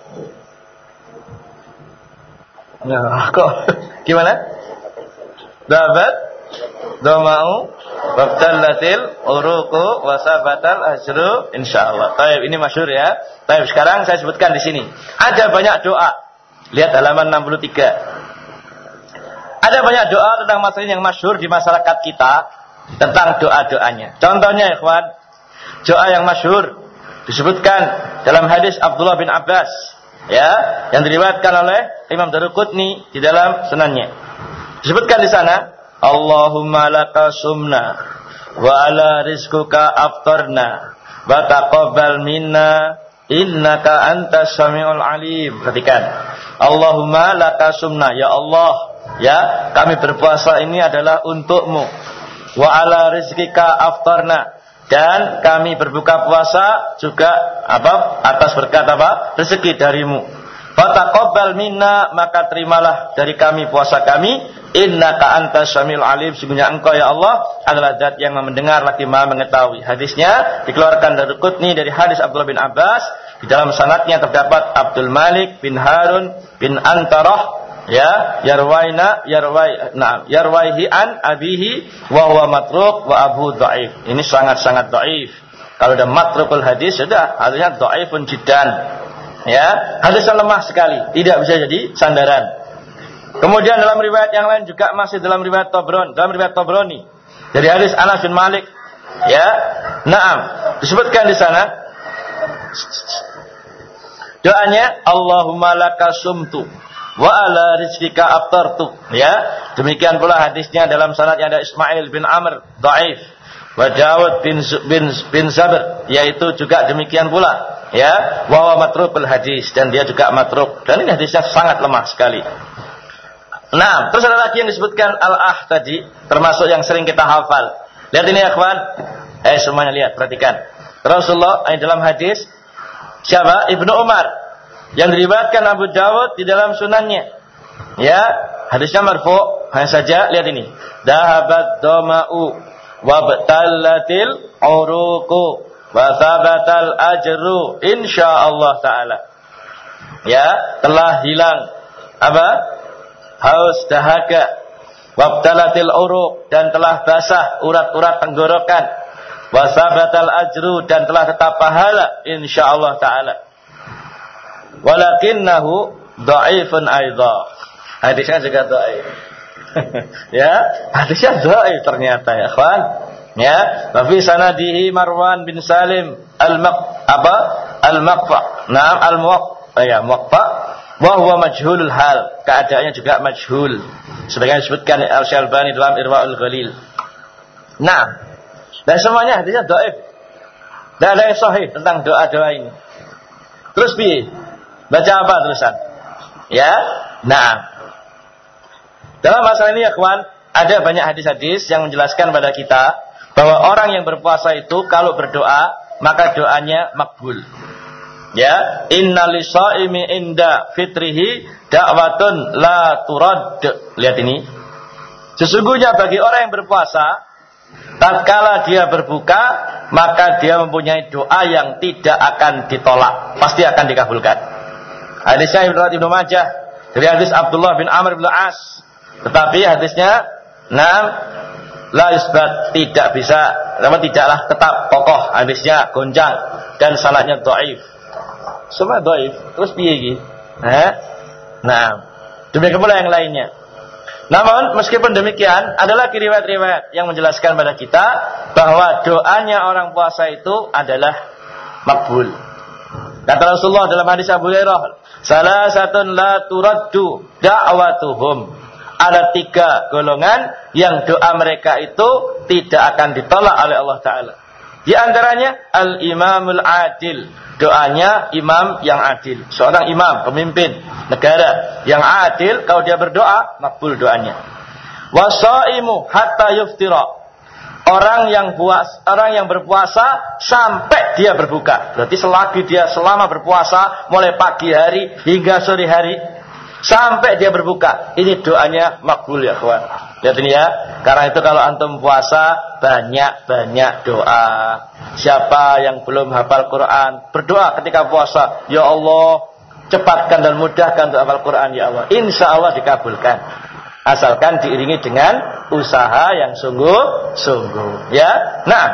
Nah, kok gimana? Dapat, domau, wabtallatil, uruku, wasabatal, ajru, insyaallah. Taib, ini masyhur ya. Taib, sekarang saya sebutkan di sini. Ada banyak doa. Lihat halaman enam puluh tiga. Ada banyak doa tentang masalah yang masyhur di masyarakat kita tentang doa-doanya. Contohnya, ya ikhwan, doa yang masyhur disebutkan dalam hadis Abdullah bin Abbas, ya, yang diriwayatkan oleh Imam Daruqutni di dalam sunannya. Disebutkan di sana, Allahumma laka sumna wa ala rizquka aftarna wa taqabbal minna innaka antas samiul alim. Perhatikan, Allahumma laka sumna, ya Allah, ya, kami berpuasa ini adalah untukmu. Wa ala rizqika aftarna, dan kami berbuka puasa juga apa? Atas berkat apa? Rezeki darimu. Fa taqabbal minna, maka terimalah dari kami puasa kami. Innaka antas samiul alim, sungguhnya engkau ya Allah adalah zat yang mendengar lagi Maha mengetahui. Hadisnya dikeluarkan dari Qutni dari hadis Abdullah bin Abbas. Di dalam sanadnya terdapat Abdul Malik bin Harun bin Antarah, ya, yarwaina yarwai nah yarwaihi an abihi wa huwa matruk wa abu dhaif. Ini sangat-sangat dhaif. Kalau udah matrukul hadis sudah artinya dhaifun jiddan, ya, hadisnya lemah sekali, tidak bisa jadi sandaran. Kemudian dalam riwayat yang lain juga masih dalam riwayat Tabrani, dalam riwayat Tabrani dari hadis Anas bin Malik, ya, naam, disebutkan di sana doanya Allahumma laka sumtu wa ala rizqika aftartu, ya. Demikian pula hadisnya dalam sanadnya ada Ismail bin Amr dhaif wa Dawud bin bin bin Zabr, yaitu juga demikian pula, Ya, wa huwa matrukul hadis, dan dia juga matruk. Dan ini hadisnya sangat lemah sekali. Nah, terus ada lagi yang disebutkan al-ah tadi, termasuk yang sering kita hafal. Lihat ini ya kawan. Eh semuanya lihat, perhatikan. Rasulullah ini dalam hadis siapa? Ibnu Umar yang diriwayatkan Abu Dawud di dalam sunannya. Ya, hadisnya marfu'. Hanya saja lihat ini. Dahabat doma'u wabtallatil uruqu wa thabatal ajru insyaallah taala. Ya, telah hilang apa? Haus dahaga, wabtalatil uruq, dan telah basah urat-urat tenggorokan, wasabatal ajru, dan telah tetap pahala insyaallah taala. Walakinnahu dhaifun aidha. Hadisnya juga dhaif. Ya, hadisnya dhaif ternyata ya, kawan. Ya, wa fi sanadihi Marwan bin Salim al-Maq apa? Al-Maqfa. Naam al-Muqfa. Ya, Muqfa. Wa huwa majhulul hal, keadaannya juga majhul, sebagaimana disebutkan Al-Syalbani dalam Irwaul Ghalil. Nah, dan semuanya hadisnya dhaif. Tidak ada yang sahih tentang doa-doa ini. Terus piye? Baca apa terusan? Ya. Nah, dalam masalah ini ya kawan, ada banyak hadis-hadis yang menjelaskan pada kita bahwa orang yang berpuasa itu kalau berdoa maka doanya makbul. Ya, innalisaimi inda fitrihi da'watun la turad. Lihat ini. Sesungguhnya bagi orang yang berpuasa, tatkala dia berbuka, maka dia mempunyai doa yang tidak akan ditolak, pasti akan dikabulkan. Hadisnya riwayat Ibnu Majah dari hadis Abdullah bin Amr bin As. Tetapi hadisnya nam la yusbat, tidak bisa, namun tidaklah tetap kokoh, hadisnya gonjang dan sanadnya dhaif. Semua dhaif. Terus piye iki? Eh? Nah, demikian pula yang lainnya. Namun meskipun demikian, ada lagi riwayat-riwayat yang menjelaskan pada kita bahwa doanya orang puasa itu adalah makbul. Kata Rasulullah dalam hadis Abu Hurairah, salasatun la turaddu da'watuhum. Ada tiga golongan yang doa mereka itu tidak akan ditolak oleh Allah Ta'ala. Di antaranya al-imamul adil, doanya imam yang adil. Seorang imam, pemimpin negara yang adil, kalau dia berdoa, makbul doanya. Wasaimu hatta yuftira, orang yang puas, orang yang berpuasa sampai dia berbuka. Berarti selagi dia selama berpuasa, mulai pagi hari hingga sore hari, sampai dia berbuka, ini doanya makbul ya kawan. Lihat ini ya. Karena itu kalau antum puasa, banyak-banyak doa. Siapa yang belum hafal Quran, berdoa ketika puasa, ya Allah, cepatkan dan mudahkan untuk hafal Quran ya Allah. Insya Allah dikabulkan. Asalkan diiringi dengan usaha yang sungguh-sungguh. Ya. Nah,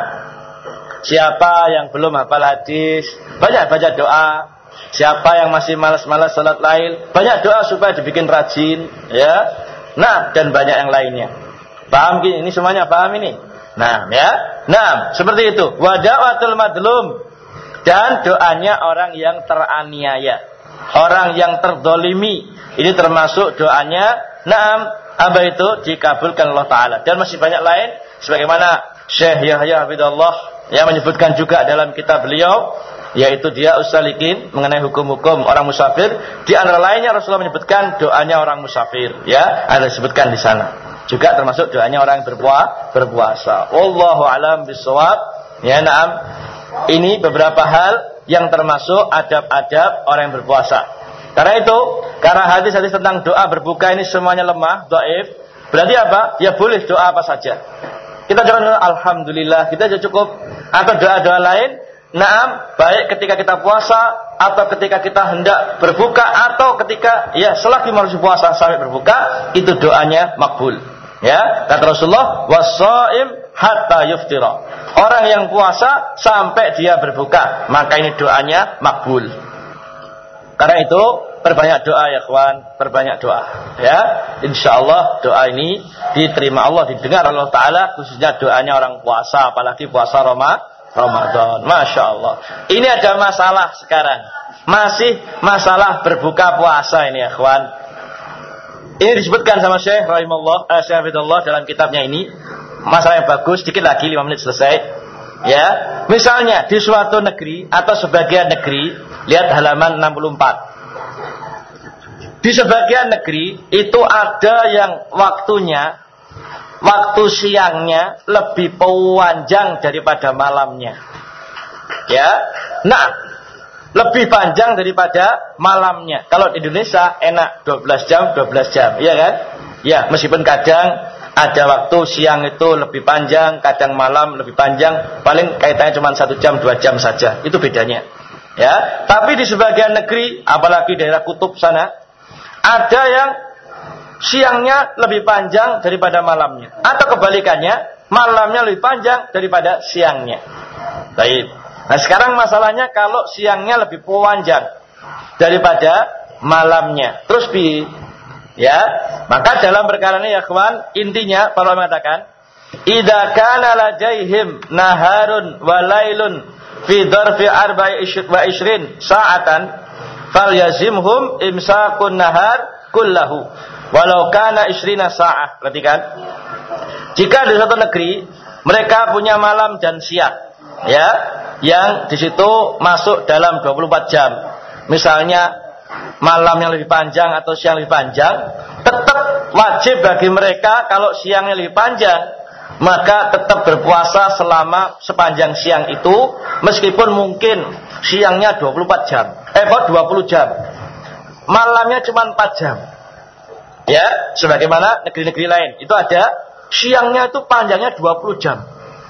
siapa yang belum hafal hadis, banyak baca doa. Siapa yang masih malas-malas salat lail, banyak doa supaya dibikin rajin, ya. Nah, dan banyak yang lainnya. Paham gini? Ini semuanya paham ini? Nah, ya. Nah, seperti itu. Wa da'watul madlum, dan doanya orang yang teraniaya, orang yang terdolimi. Ini termasuk doanya. Naam, apa itu? Dikabulkan Allah Ta'ala. Dan masih banyak lain, sebagaimana Syekh Yahya Hafidhullah yang menyebutkan juga dalam kitab beliau, yaitu dia Usalikin, mengenai hukum-hukum orang musafir. Di antara lainnya Rasulullah menyebutkan doanya orang musafir, ya, ada disebutkan di sana. Juga termasuk doanya orang yang berpuasa, berpuasa. Wallahu alam bisawab. Ya, na'am. Ini beberapa hal yang termasuk adab-adab orang yang berpuasa. Karena itu, karena hadis-hadis tentang doa berbuka ini semuanya lemah, dhaif. Berarti apa? Ya boleh doa apa saja. Kita jangan alhamdulillah, kita aja cukup. Atau doa-doa lain, naam, baik ketika kita puasa atau ketika kita hendak berbuka atau ketika ya selagi masih puasa sampai berbuka, itu doanya makbul. Ya, kata Rasulullah, wasaim hatta yuftira. Orang yang puasa sampai dia berbuka, maka ini doanya makbul. Karena itu perbanyak doa ya kawan, perbanyak doa. Ya, insyaallah doa ini diterima Allah, didengar Allah Taala, khususnya doanya orang puasa, apalagi puasa Ramadan. Ramadan, Masya Allah. Ini ada masalah sekarang. Masih masalah berbuka puasa ini ya kawan. Ini disebutkan sama Syekh Rahimahullah, eh, Syekh Hafidhullah dalam kitabnya ini. Masalah yang bagus, sedikit lagi lima menit selesai. Ya, Misalnya di suatu negeri atau sebagian negeri, lihat halaman enam puluh empat. Di sebagian negeri itu ada yang waktunya, waktu siangnya lebih panjang daripada malamnya. Ya, nah, lebih panjang daripada malamnya. Kalau di Indonesia enak dua belas jam, dua belas jam, iya kan? Ya, meskipun kadang ada waktu siang itu lebih panjang, kadang malam lebih panjang, paling kaitannya cuma satu jam, dua jam saja. Itu bedanya. Ya, tapi di sebagian negeri, apalagi daerah kutub sana, ada yang siangnya lebih panjang daripada malamnya, atau kebalikannya, malamnya lebih panjang daripada siangnya. Baik. Nah, sekarang masalahnya kalau siangnya lebih panjang daripada malamnya, terus bi, ya, maka dalam perkara ini ya kawan, intinya para ulama mengatakan, idza kana ladaihim naharun wa lailun fi dzarfi arba'i wa ishrin sa'atan falyazimhum imsakun nahar kullahu walau kana ishrina sa'ah. Perhatikan, jika di suatu negeri mereka punya malam dan siang, ya, yang di situ masuk dalam dua puluh empat jam, misalnya malam yang lebih panjang atau siang lebih panjang, tetap wajib bagi mereka kalau siangnya lebih panjang, maka tetap berpuasa selama sepanjang siang itu, meskipun mungkin siangnya dua puluh empat jam, eh kok dua puluh jam, malamnya cuma empat jam. Ya, sebagaimana negeri-negeri lain, itu ada siangnya itu panjangnya dua puluh jam,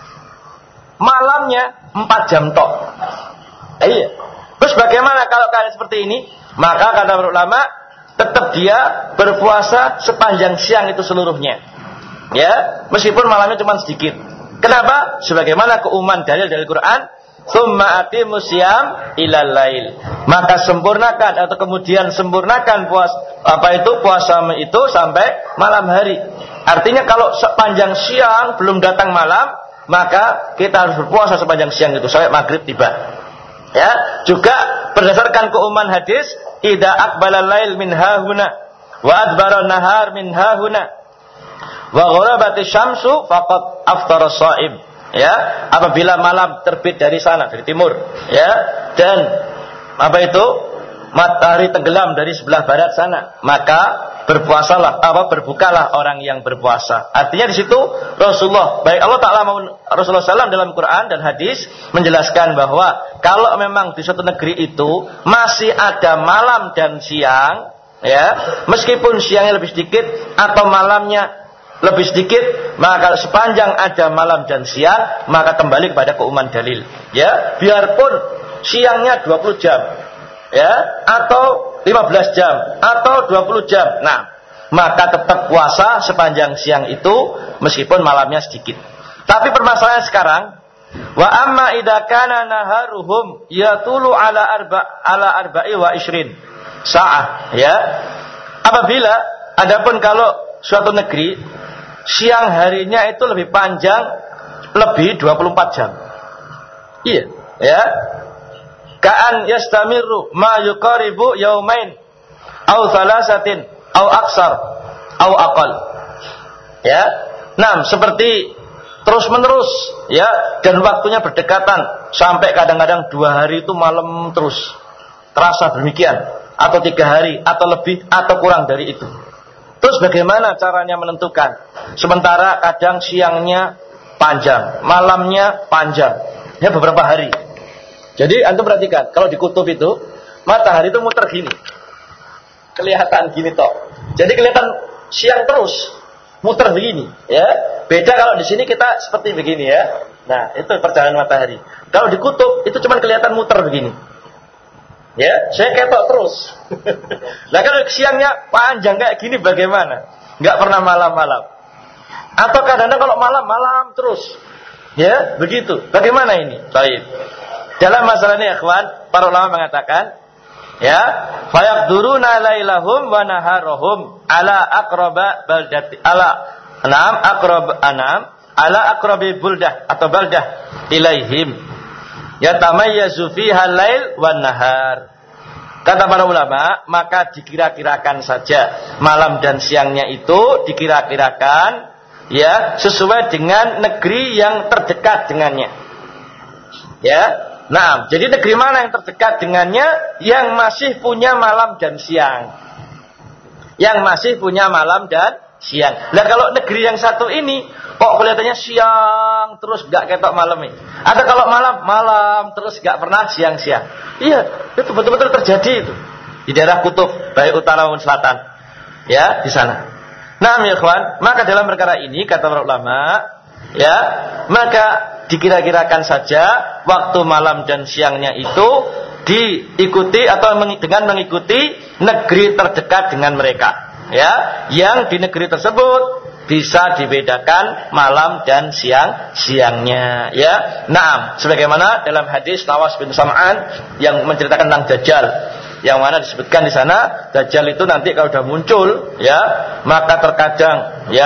malamnya empat jam tok. Eh, iya. Terus bagaimana kalau keadaan seperti ini? Maka kata para ulama, tetap dia berpuasa sepanjang siang itu seluruhnya. Ya, meskipun malamnya cuma sedikit. Kenapa? Sebagaimana keumuman dalil dari Quran, tsumma aqimus syiyam ilal lail. Maka sempurnakan atau kemudian sempurnakan puasa apa itu puasa itu sampai malam hari. Artinya kalau sepanjang siang belum datang malam, maka kita harus berpuasa sepanjang siang itu sampai maghrib tiba. Ya, juga berdasarkan keumuman hadis, idza aqbala lail min hahuna wa adbara nahar min hahuna wa gharabatis syamsu faqad aftara shaim. Ya, apabila malam terbit dari sana, dari timur, ya, dan apa itu matahari tenggelam dari sebelah barat sana, maka berpuasalah, apa berbukalah orang yang berpuasa. Artinya di situ Rasulullah, baik Allah Taala maupun Rasulullah shallallahu alaihi wasallam dalam Quran dan hadis menjelaskan bahwa kalau memang di suatu negeri itu masih ada malam dan siang, ya, meskipun siangnya lebih sedikit atau malamnya lebih sedikit, maka sepanjang ada malam dan siang, maka kembali kepada keumuman dalil. Ya, biarpun siangnya dua puluh jam, ya, atau lima belas jam atau dua puluh jam. Nah, maka tetap puasa sepanjang siang itu meskipun malamnya sedikit. Tapi permasalahan sekarang, wa amma idza kana naharuhum yatulu ala arba ala arba'i wa ishrin sa'ah, ya. Apabila adapun kalau suatu negeri siang harinya itu lebih panjang, lebih dua puluh empat jam. Iya, ya. Ka'an yastamiru ma yuqaribu yaumain au thalathatin au aksar au aqal. Ya. Nah, seperti terus menerus, ya, dan waktunya berdekatan sampai kadang-kadang dua hari itu malam terus. Terasa demikian, atau tiga hari atau lebih atau kurang dari itu. Terus bagaimana caranya menentukan? Sementara kadang siangnya panjang, malamnya panjang. Ya, beberapa hari. Jadi antum perhatikan, kalau di kutub itu matahari itu muter gini, kelihatan gini toh. Jadi kelihatan siang terus, muter begini, ya. Beda kalau di sini kita seperti begini, ya. Nah, itu perjalanan matahari. Kalau di kutub itu cuma kelihatan muter begini, ya. Saya ketok terus. Nah, kalau siangnya panjang kayak gini bagaimana? Nggak pernah malam-malam. Atau kadang-kadang kalau malam malam terus, ya, begitu. Bagaimana ini? Baik. Dalam masalah ini, ikhwan, para ulama mengatakan, ya, fayaqduruna lailahum wa naharahum ala aqraba baldati ala anam aqrab anam ala aqrabi buldah atau baldah ilaihim yatamayyazu fiha lail wan nahar. Kata para ulama, maka dikira-kirakan saja malam dan siangnya itu dikira-kirakan, ya, sesuai dengan negeri yang terdekat dengannya. Ya. Nah, jadi negeri mana yang terdekat dengannya? Yang masih punya malam dan siang. Yang masih punya malam dan siang. Nah, kalau negeri yang satu ini kok kelihatannya siang terus gak ketok malam ini. Ada kalau malam malam terus gak pernah siang-siang. Iya, itu betul-betul terjadi itu di daerah kutub baik utara maupun selatan. Ya, di sana. Nah, ya ikhwan, maka dalam perkara ini kata para ulama, ya, maka dikira-kirakan saja waktu malam dan siangnya itu diikuti atau dengan mengikuti negeri terdekat dengan mereka, ya, yang di negeri tersebut bisa dibedakan malam dan siang siangnya, ya. Naam, sebagaimana dalam hadis Nawas bin Sam'an yang menceritakan tentang Dajjal, yang mana disebutkan di sana Dajjal itu nanti kalau sudah muncul, ya, maka terkadang, ya,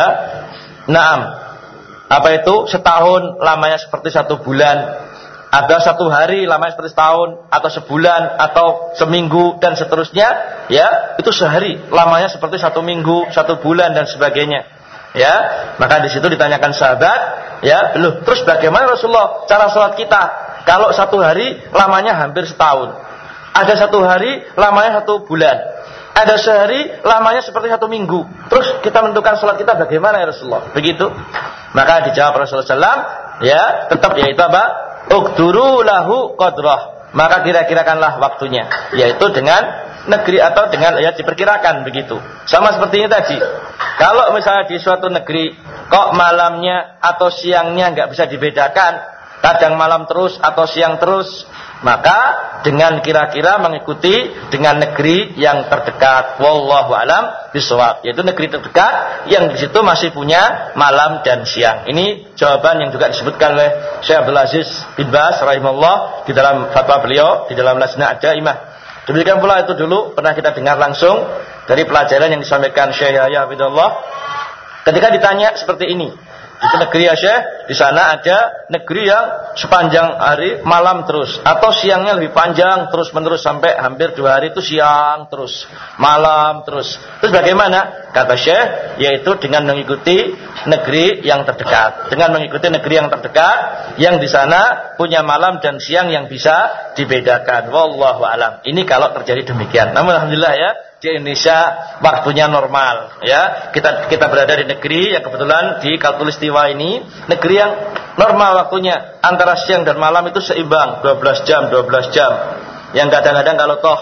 naam, apa itu setahun lamanya seperti satu bulan, ada satu hari lamanya seperti setahun, atau sebulan, atau seminggu dan seterusnya, ya, itu sehari lamanya seperti satu minggu, satu bulan dan sebagainya, ya. Maka di situ ditanyakan sahabat, ya, loh, terus bagaimana Rasulullah cara sholat kita kalau satu hari lamanya hampir setahun, ada satu hari lamanya satu bulan, ada sehari lamanya seperti satu minggu, terus kita menentukan sholat kita bagaimana ya Rasulullah? Begitu. Maka dijawab Rasulullah shallallahu alaihi wasallam, ya, tetap yaitu apa? Uqduru lahu qadrah. Maka kira-kirakanlah waktunya, yaitu dengan negeri atau dengan, ya, diperkirakan begitu. Sama seperti ini tadi. Kalau misalnya di suatu negeri kok malamnya atau siangnya nggak bisa dibedakan, kadang malam terus atau siang terus, maka dengan kira-kira mengikuti dengan negeri yang terdekat. Wallahu alam bishawab, yaitu negeri terdekat yang di situ masih punya malam dan siang. Ini jawaban yang juga disebutkan oleh Syekh Abdul Aziz bin Baz rahimahullah di dalam fatwa beliau di dalam Lajnah Ad-Daimah. Demikian pula itu dulu pernah kita dengar langsung dari pelajaran yang disampaikan Syekh Yahya Hafidhullah ketika ditanya seperti ini. Itu negeri ya Syekh, di sana ada negeri yang sepanjang hari malam terus, atau siangnya lebih panjang terus menerus sampai hampir dua hari itu siang terus, malam terus. Terus bagaimana? Kata Syekh, yaitu dengan mengikuti negeri yang terdekat, dengan mengikuti negeri yang terdekat, yang di sana punya malam dan siang yang bisa dibedakan. Wallahu alam. Ini kalau terjadi demikian. Namun alhamdulillah ya, di Indonesia waktunya normal, ya. Kita kita berada di negeri yang kebetulan di Khatulistiwa ini negeri yang normal waktunya, antara siang dan malam itu seimbang, dua belas jam dua belas jam. Yang kadang-kadang kalau toh,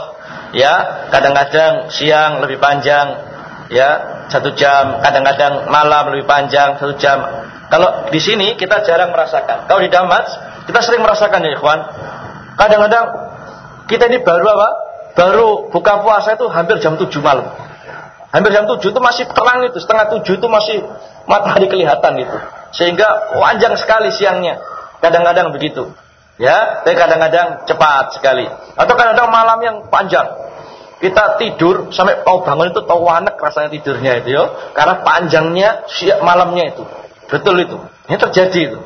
ya, kadang-kadang siang lebih panjang, ya, satu jam, kadang-kadang malam lebih panjang satu jam. Kalau di sini kita jarang merasakan. Kalau di Damas kita sering merasakan ya ikhwan. Kadang-kadang kita ini baru apa? Baru buka puasa itu hampir jam tujuh malam. Hampir jam tujuh itu masih terang itu, setengah tujuh itu masih matahari kelihatan itu. Sehingga panjang sekali siangnya. Kadang-kadang begitu. Ya, tapi kadang-kadang cepat sekali. Atau kadang-kadang malam yang panjang. Kita tidur sampai mau bangun itu tahu wanek rasanya tidurnya itu ya. Karena panjangnya siang malamnya itu. Betul itu. Ini terjadi itu.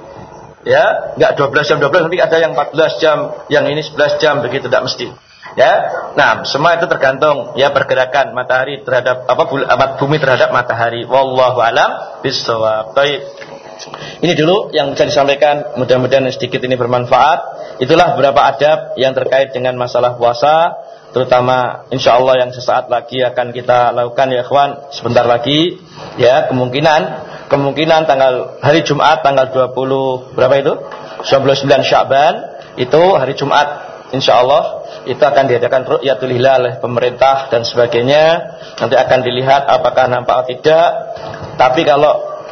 Ya, enggak dua belas jam dua belas, nanti ada yang empat belas jam, yang ini sebelas jam begitu, tidak mesti. Ya, nah semua itu tergantung ya pergerakan matahari terhadap apa bumi terhadap matahari. Wallahu alam bishawab. Baik. Ini dulu yang bisa disampaikan, mudah-mudahan sedikit ini bermanfaat. Itulah beberapa adab yang terkait dengan masalah puasa, terutama insyaallah yang sesaat lagi akan kita lakukan ya ikhwan, sebentar lagi ya, kemungkinan kemungkinan tanggal hari Jumat tanggal dua puluh berapa itu? dua puluh sembilan Sya'ban itu hari Jumat. InsyaAllah itu akan diadakan ru'yatul hilal oleh pemerintah dan sebagainya. Nanti akan dilihat apakah nampak atau tidak. Tapi kalau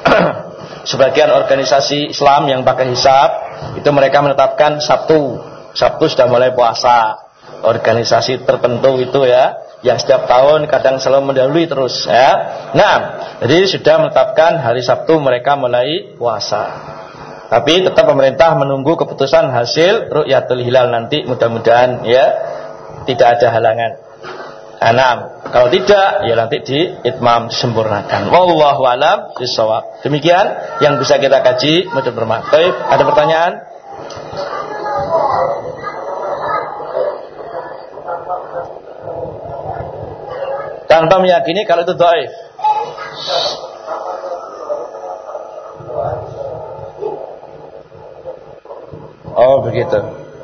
sebagian organisasi Islam yang pakai hisab, itu mereka menetapkan Sabtu Sabtu sudah mulai puasa. Organisasi tertentu itu ya, yang setiap tahun kadang selalu mendahului terus ya. Nah, jadi sudah menetapkan hari Sabtu mereka mulai puasa. Tapi tetap pemerintah menunggu keputusan hasil ru'yatul hilal nanti, mudah-mudahan ya tidak ada halangan. Enam, kalau tidak ya nanti di itmam disempurnakan. Wallahu a'lam bishawab. Demikian yang bisa kita kaji, mudah bermanfaat. Ada pertanyaan? Tanpa meyakini kalau itu dhaif. Oh begitu.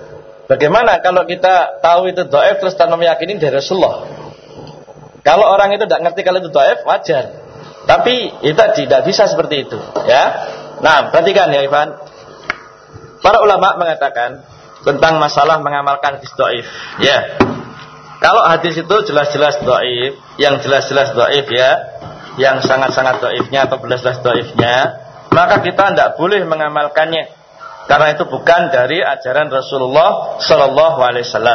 bagaimana kalau kita tahu itu dhaif terus tanpa meyakini dari Rasulullah? Kalau orang itu tidak ngerti kalau itu dhaif, wajar. Tapi itu tidak bisa seperti itu, ya. Nah, perhatikan ya Ivan. Para ulama mengatakan tentang masalah mengamalkan hadis dhaif, ya. Kalau hadis itu jelas-jelas dhaif, yang jelas-jelas dhaif ya, yang sangat-sangat dhaifnya atau belas-belas dhaifnya, maka kita tidak boleh mengamalkannya. Karena itu bukan dari ajaran Rasulullah sallallahu alaihi wasallam.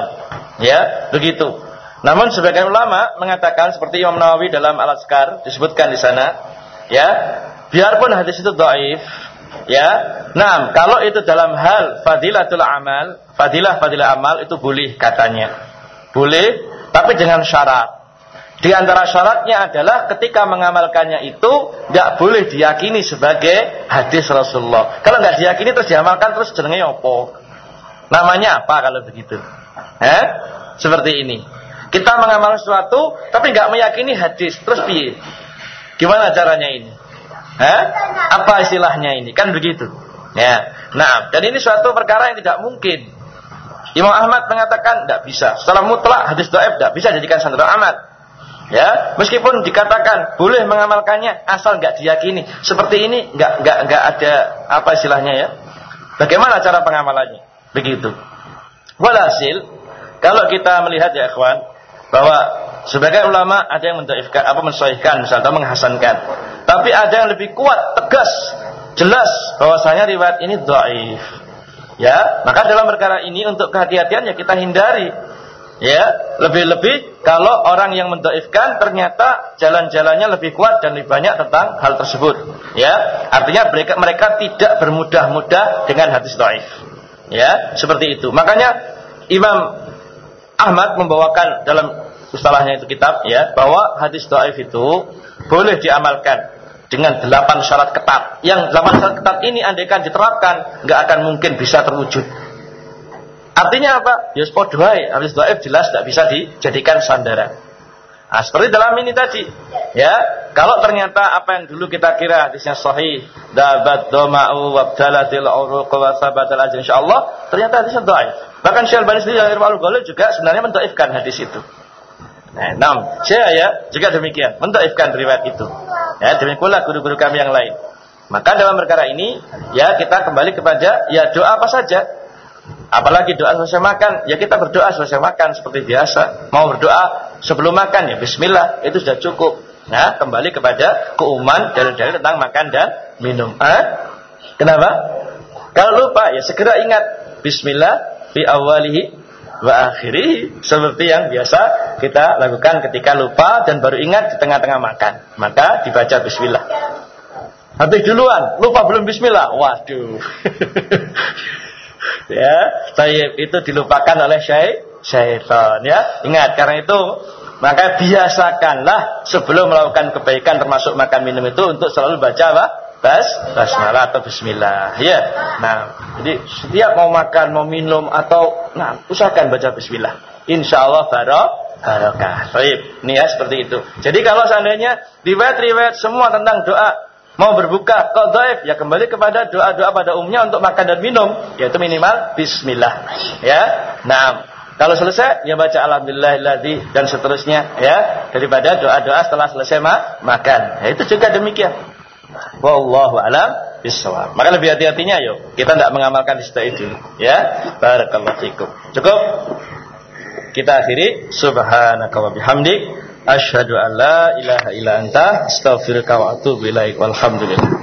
Ya, begitu. Namun sebagian ulama mengatakan seperti Imam Nawawi dalam Al-Azkar disebutkan di sana, ya, biarpun hadis itu dhaif, ya. Nah, kalau itu dalam hal fadilatul amal, fadilah fadilah amal itu boleh katanya. Boleh, tapi dengan syarat. Di antara syaratnya adalah ketika mengamalkannya itu enggak boleh diyakini sebagai hadis Rasulullah. Kalau enggak diyakini terus diamalkan terus jenenge opo? Namanya apa kalau begitu? Eh? Seperti ini. Kita mengamalkan sesuatu tapi enggak meyakini hadis, terus piye? Gimana caranya ini? Eh? Apa istilahnya ini? Kan begitu. Ya. Nah, dan ini suatu perkara yang tidak mungkin. Imam Ahmad mengatakan tidak bisa. Secara mutlak hadis dhaif tidak bisa dijadikan standar amal. Ya, meskipun dikatakan boleh mengamalkannya asal enggak diyakini. Seperti ini enggak enggak enggak ada apa istilahnya ya. Bagaimana cara pengamalannya? Begitu. Walhasil, kalau kita melihat ya ikhwan, bahwa sebagai ulama ada yang mendhaifkan apa mensahihkan misalnya atau menghasankan. Tapi ada yang lebih kuat, tegas, jelas bahwasanya riwayat ini dhaif. Ya, maka dalam perkara ini untuk kehati-hatian ya kita hindari. Ya, lebih-lebih kalau orang yang mendhaifkan ternyata jalan-jalannya lebih kuat dan lebih banyak tentang hal tersebut. Ya, artinya mereka mereka tidak bermudah-mudah dengan hadis dhaif. Ya, seperti itu. Makanya Imam Ahmad membawakan dalam istilahnya itu kitab ya, bahwa hadis dhaif itu boleh diamalkan dengan delapan syarat ketat. Yang delapan syarat ketat ini andaikan diterapkan enggak akan mungkin bisa terwujud. Artinya apa? Ya padha wae, hadis dhaif jelas tidak bisa dijadikan sandaran. Nah, seperti dalam ini tadi, ya, kalau ternyata apa yang dulu kita kira hadisnya sahih, dabat doma'u wabdalatil uruq wa sabatal ajr insyaallah, ternyata hadisnya dhaif. Bahkan Syekh Al-Albani sendiri dalam Irwaul Ghalil juga sebenarnya mendhaifkan hadis itu. Nah, enam, saya ya juga demikian, mendhaifkan riwayat itu. Ya, demikian pula guru-guru kami yang lain. Maka dalam perkara ini, ya kita kembali kepada ya doa apa saja. Apalagi doa selesai makan, ya kita berdoa selesai makan seperti biasa. Mau berdoa sebelum makan ya bismillah, itu sudah cukup. Nah, kembali kepada keumuman dalil-dalil tentang makan dan minum. Ah? Kenapa? Kalau lupa ya segera ingat bismillah fi awalihi wa akhirih, seperti yang biasa kita lakukan ketika lupa dan baru ingat di tengah-tengah makan. Maka dibaca bismillah. Habis duluan, lupa belum bismillah. Waduh. Ya, tayyib itu dilupakan oleh syaitan ya. Ingat, karena itu maka biasakanlah sebelum melakukan kebaikan termasuk makan minum itu untuk selalu baca apa? Bas, basmalah atau bismillah ya. Nah, jadi setiap mau makan, mau minum atau nah, usahakan baca bismillah. Insyaallah barokah. Baik, ini ya seperti itu. Jadi kalau seandainya riwayat-riwayat semua tentang doa mau berbuka kok dhaif, ya kembali kepada doa-doa pada umumnya untuk makan dan minum, yaitu minimal bismillah. Ya. Nah, kalau selesai ya baca alhamdulillahilladzi dan seterusnya ya, daripada doa-doa setelah selesai ma makan. Ya, itu juga demikian. Wallahu a'lam bishawab. Maka lebih hati-hatinya yuk, kita tidak mengamalkan istilah itu. Ya. Barakallahu fikum. Cukup. Kita akhiri subhanaka wa bihamdik asyhadu an la ilaha illa anta astaghfiruka wa atubu ilaik. Walhamdulillah.